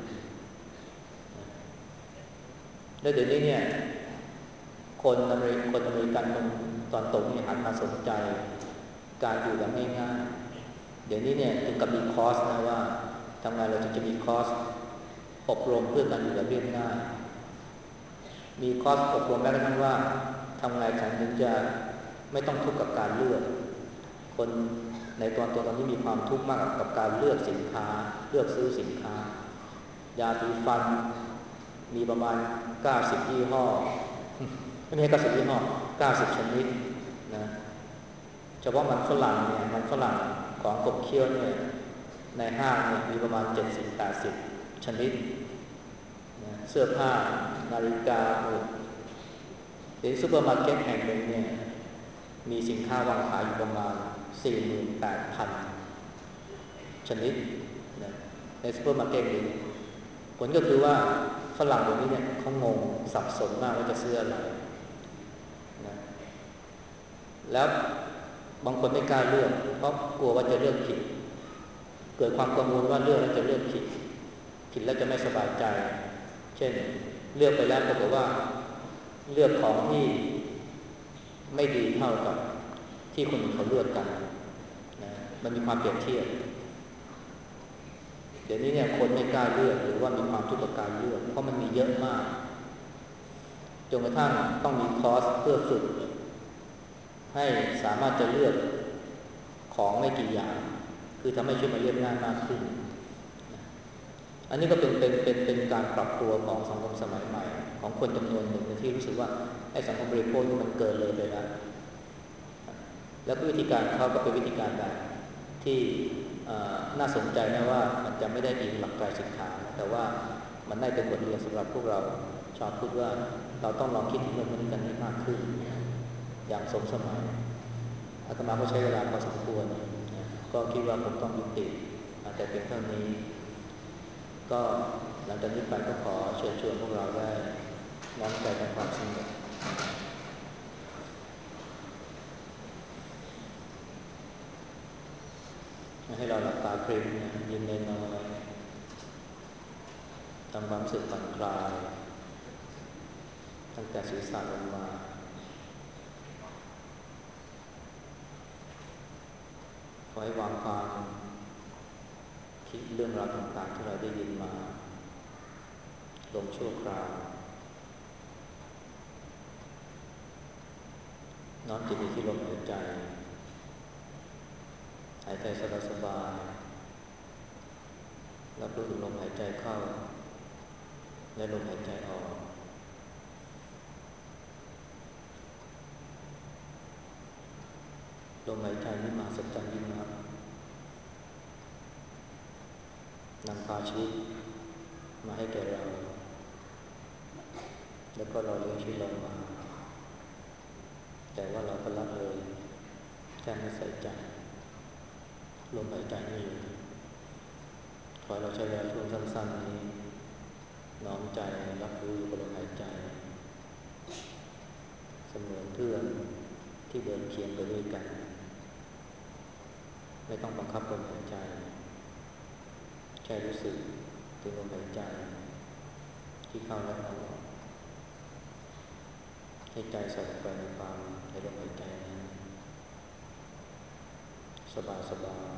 A: และเดี๋ยวนี้เนี่ยคนอเมริคนอเมริกันคนตอนตกนี่หันมาสนใจการอยู่แบบง่ายๆเดี๋ยวนี้เนี่ยถึงกับมีคอร์สนะว่าทำไงเราถึงจะมีคอร์สอบรมเพื่อการอยู่แบบเรียบง่ายมีคอร์สอบรมแม้กระทั่งว่าทำไงฉันถึงจะไม่ต้องทุกข์กับการเลือกคนในตอนตัวตอนนี้มีความทุกข์มากกับการเลือกสินค้าเลือกซื้อสินค้ายาสีฟันมีประมาณเก้าสิบยี่ห้อไม่ใช่เก้าสิบยี่ห้อเก้าสิบชนิดนะเฉพาะมันฝรั่งเนี่ยมันฝรั่งของกบเคี้ยวเนี่ยในห้างเนี่ยมีประมาณ เจ็ดสิบถึงแปดสิบ ชนิดนะเสื้อผ้านาฬิกาในซุปเปอร์มาร์เก็ตแห่งหนึ่งเนี่ยมีสินค้าวางขายอยู่ประมาณ สี่หมื่นแปดพัน ชนิดนะในซุปเปอร์มาร์เก็ตนี้ผลก็คือว่าฝรั่งตรงนี้เนี่ยเขางงสับสนมากว่าจะซื้ออะไรนะแล้วบางคนไม่กล้าเลือกเพราะกลัวว่าจะเลือกผิดเกิดความกังวลว่าเลือกแล้วจะเลือกผิดผิดแล้วจะไม่สบายใจเช่นเลือกไปแล้วปรากฏว่าเลือกของที่ไม่ดีเท่ากับที่คนอื่นเขาเลือกกันนะมันมีความเปรียบเทียบเดี๋ยวนี้เนี่ยคนไม่กล้าเลือกหรือว่ามีความทุกข์กับการเลือกเพราะมันมีเยอะมากจนกระทั่งต้องมีคอร์สเพื่อฝึกให้สามารถจะเลือกของไม่กี่อย่างคือทำให้ชีวิตมันเรียบง่ายมากขึ้นอันนี้ก็เป็นเป็นเป็นเป็นการปรับตัวของสังคมสมัยใหม่ของคนจำนวนหนึ่งที่รู้สึกว่าไอ้สังคมบริโภคนี่มันเกินเลยไปแล้วแล้ววิธีการเขาก็เป็นวิธีการแบบที่น่าสนใจนะว่ามันจะไม่ได้อิงหลักการศึกษาแต่ว่ามันได้เป็นบทเรียนสำหรับพวกเราชาวพุทธว่าเราต้องลองคิดถึงเรื่องนี้กันให้มากขึ้นอย่างสมสมัยอาตมาก็ใช้เวลาพอสมควรก็คิดว่าผมต้องยุติแต่เป็นเท่านี้ก็หลังจากนี้ไปก็ขอเชิญชวนพวกเราได้น้อมใจทำความสงบให้เราหลับตาพริมยิ้มน้อยๆทำความรู้สึกผ่อนคลายตั้งแต่ศีรษะลงมาขอให้วางความคิดเรื่องราวต่างๆที่เราได้ยินมาลงชั่วคราวน้อมจิตไปที่ลมหายใจหายใจสบายๆรับรู้ถึงลมหายใจเข้าและลมหายใจออกลมหายใจนี้มาสัจจันยิ่งนักนำพาชีวิตมาให้แก่เราแล้วก็เราเลี้ยงชีวิตเรามาแต่ว่าเราก็ละเลยแค่ไม่ใส่ใจลมหายใจนี่อยู่ขอเราใช้เวลาช่วงสั้นๆนี้น้อมใจรับรู้กับลมหายใจเสมือนเพื่อนที่เดินเคียงไปด้วยกันไม่ต้องบังคับลมหายใจแค่รู้สึกถึงลมหายใจที่เข้าและออกให้ใจใส่ลงไปในความในลมหายใจนั้นสบายสบาย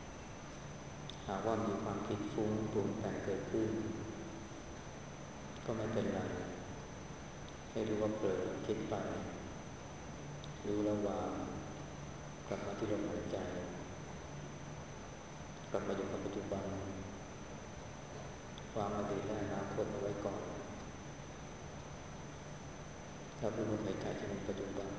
A: หากว่ามีความคิดฟุ้งปรุงแต่งเกิดขึ้นก็ไม่เป็นไรให้รู้ว่าเผลอคิดไปรู้แล้ววางกลับมาที่ลมหายใจกลับมาอยู่กับปัจจุบันวางอดีตและอนาคตเอาไว้ก่อนรับรู้ลมหายใจที่เป็นปัจจุบัน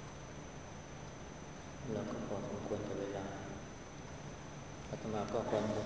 A: เราก็พอสมควรกับเวลาอาตมาก็ขอ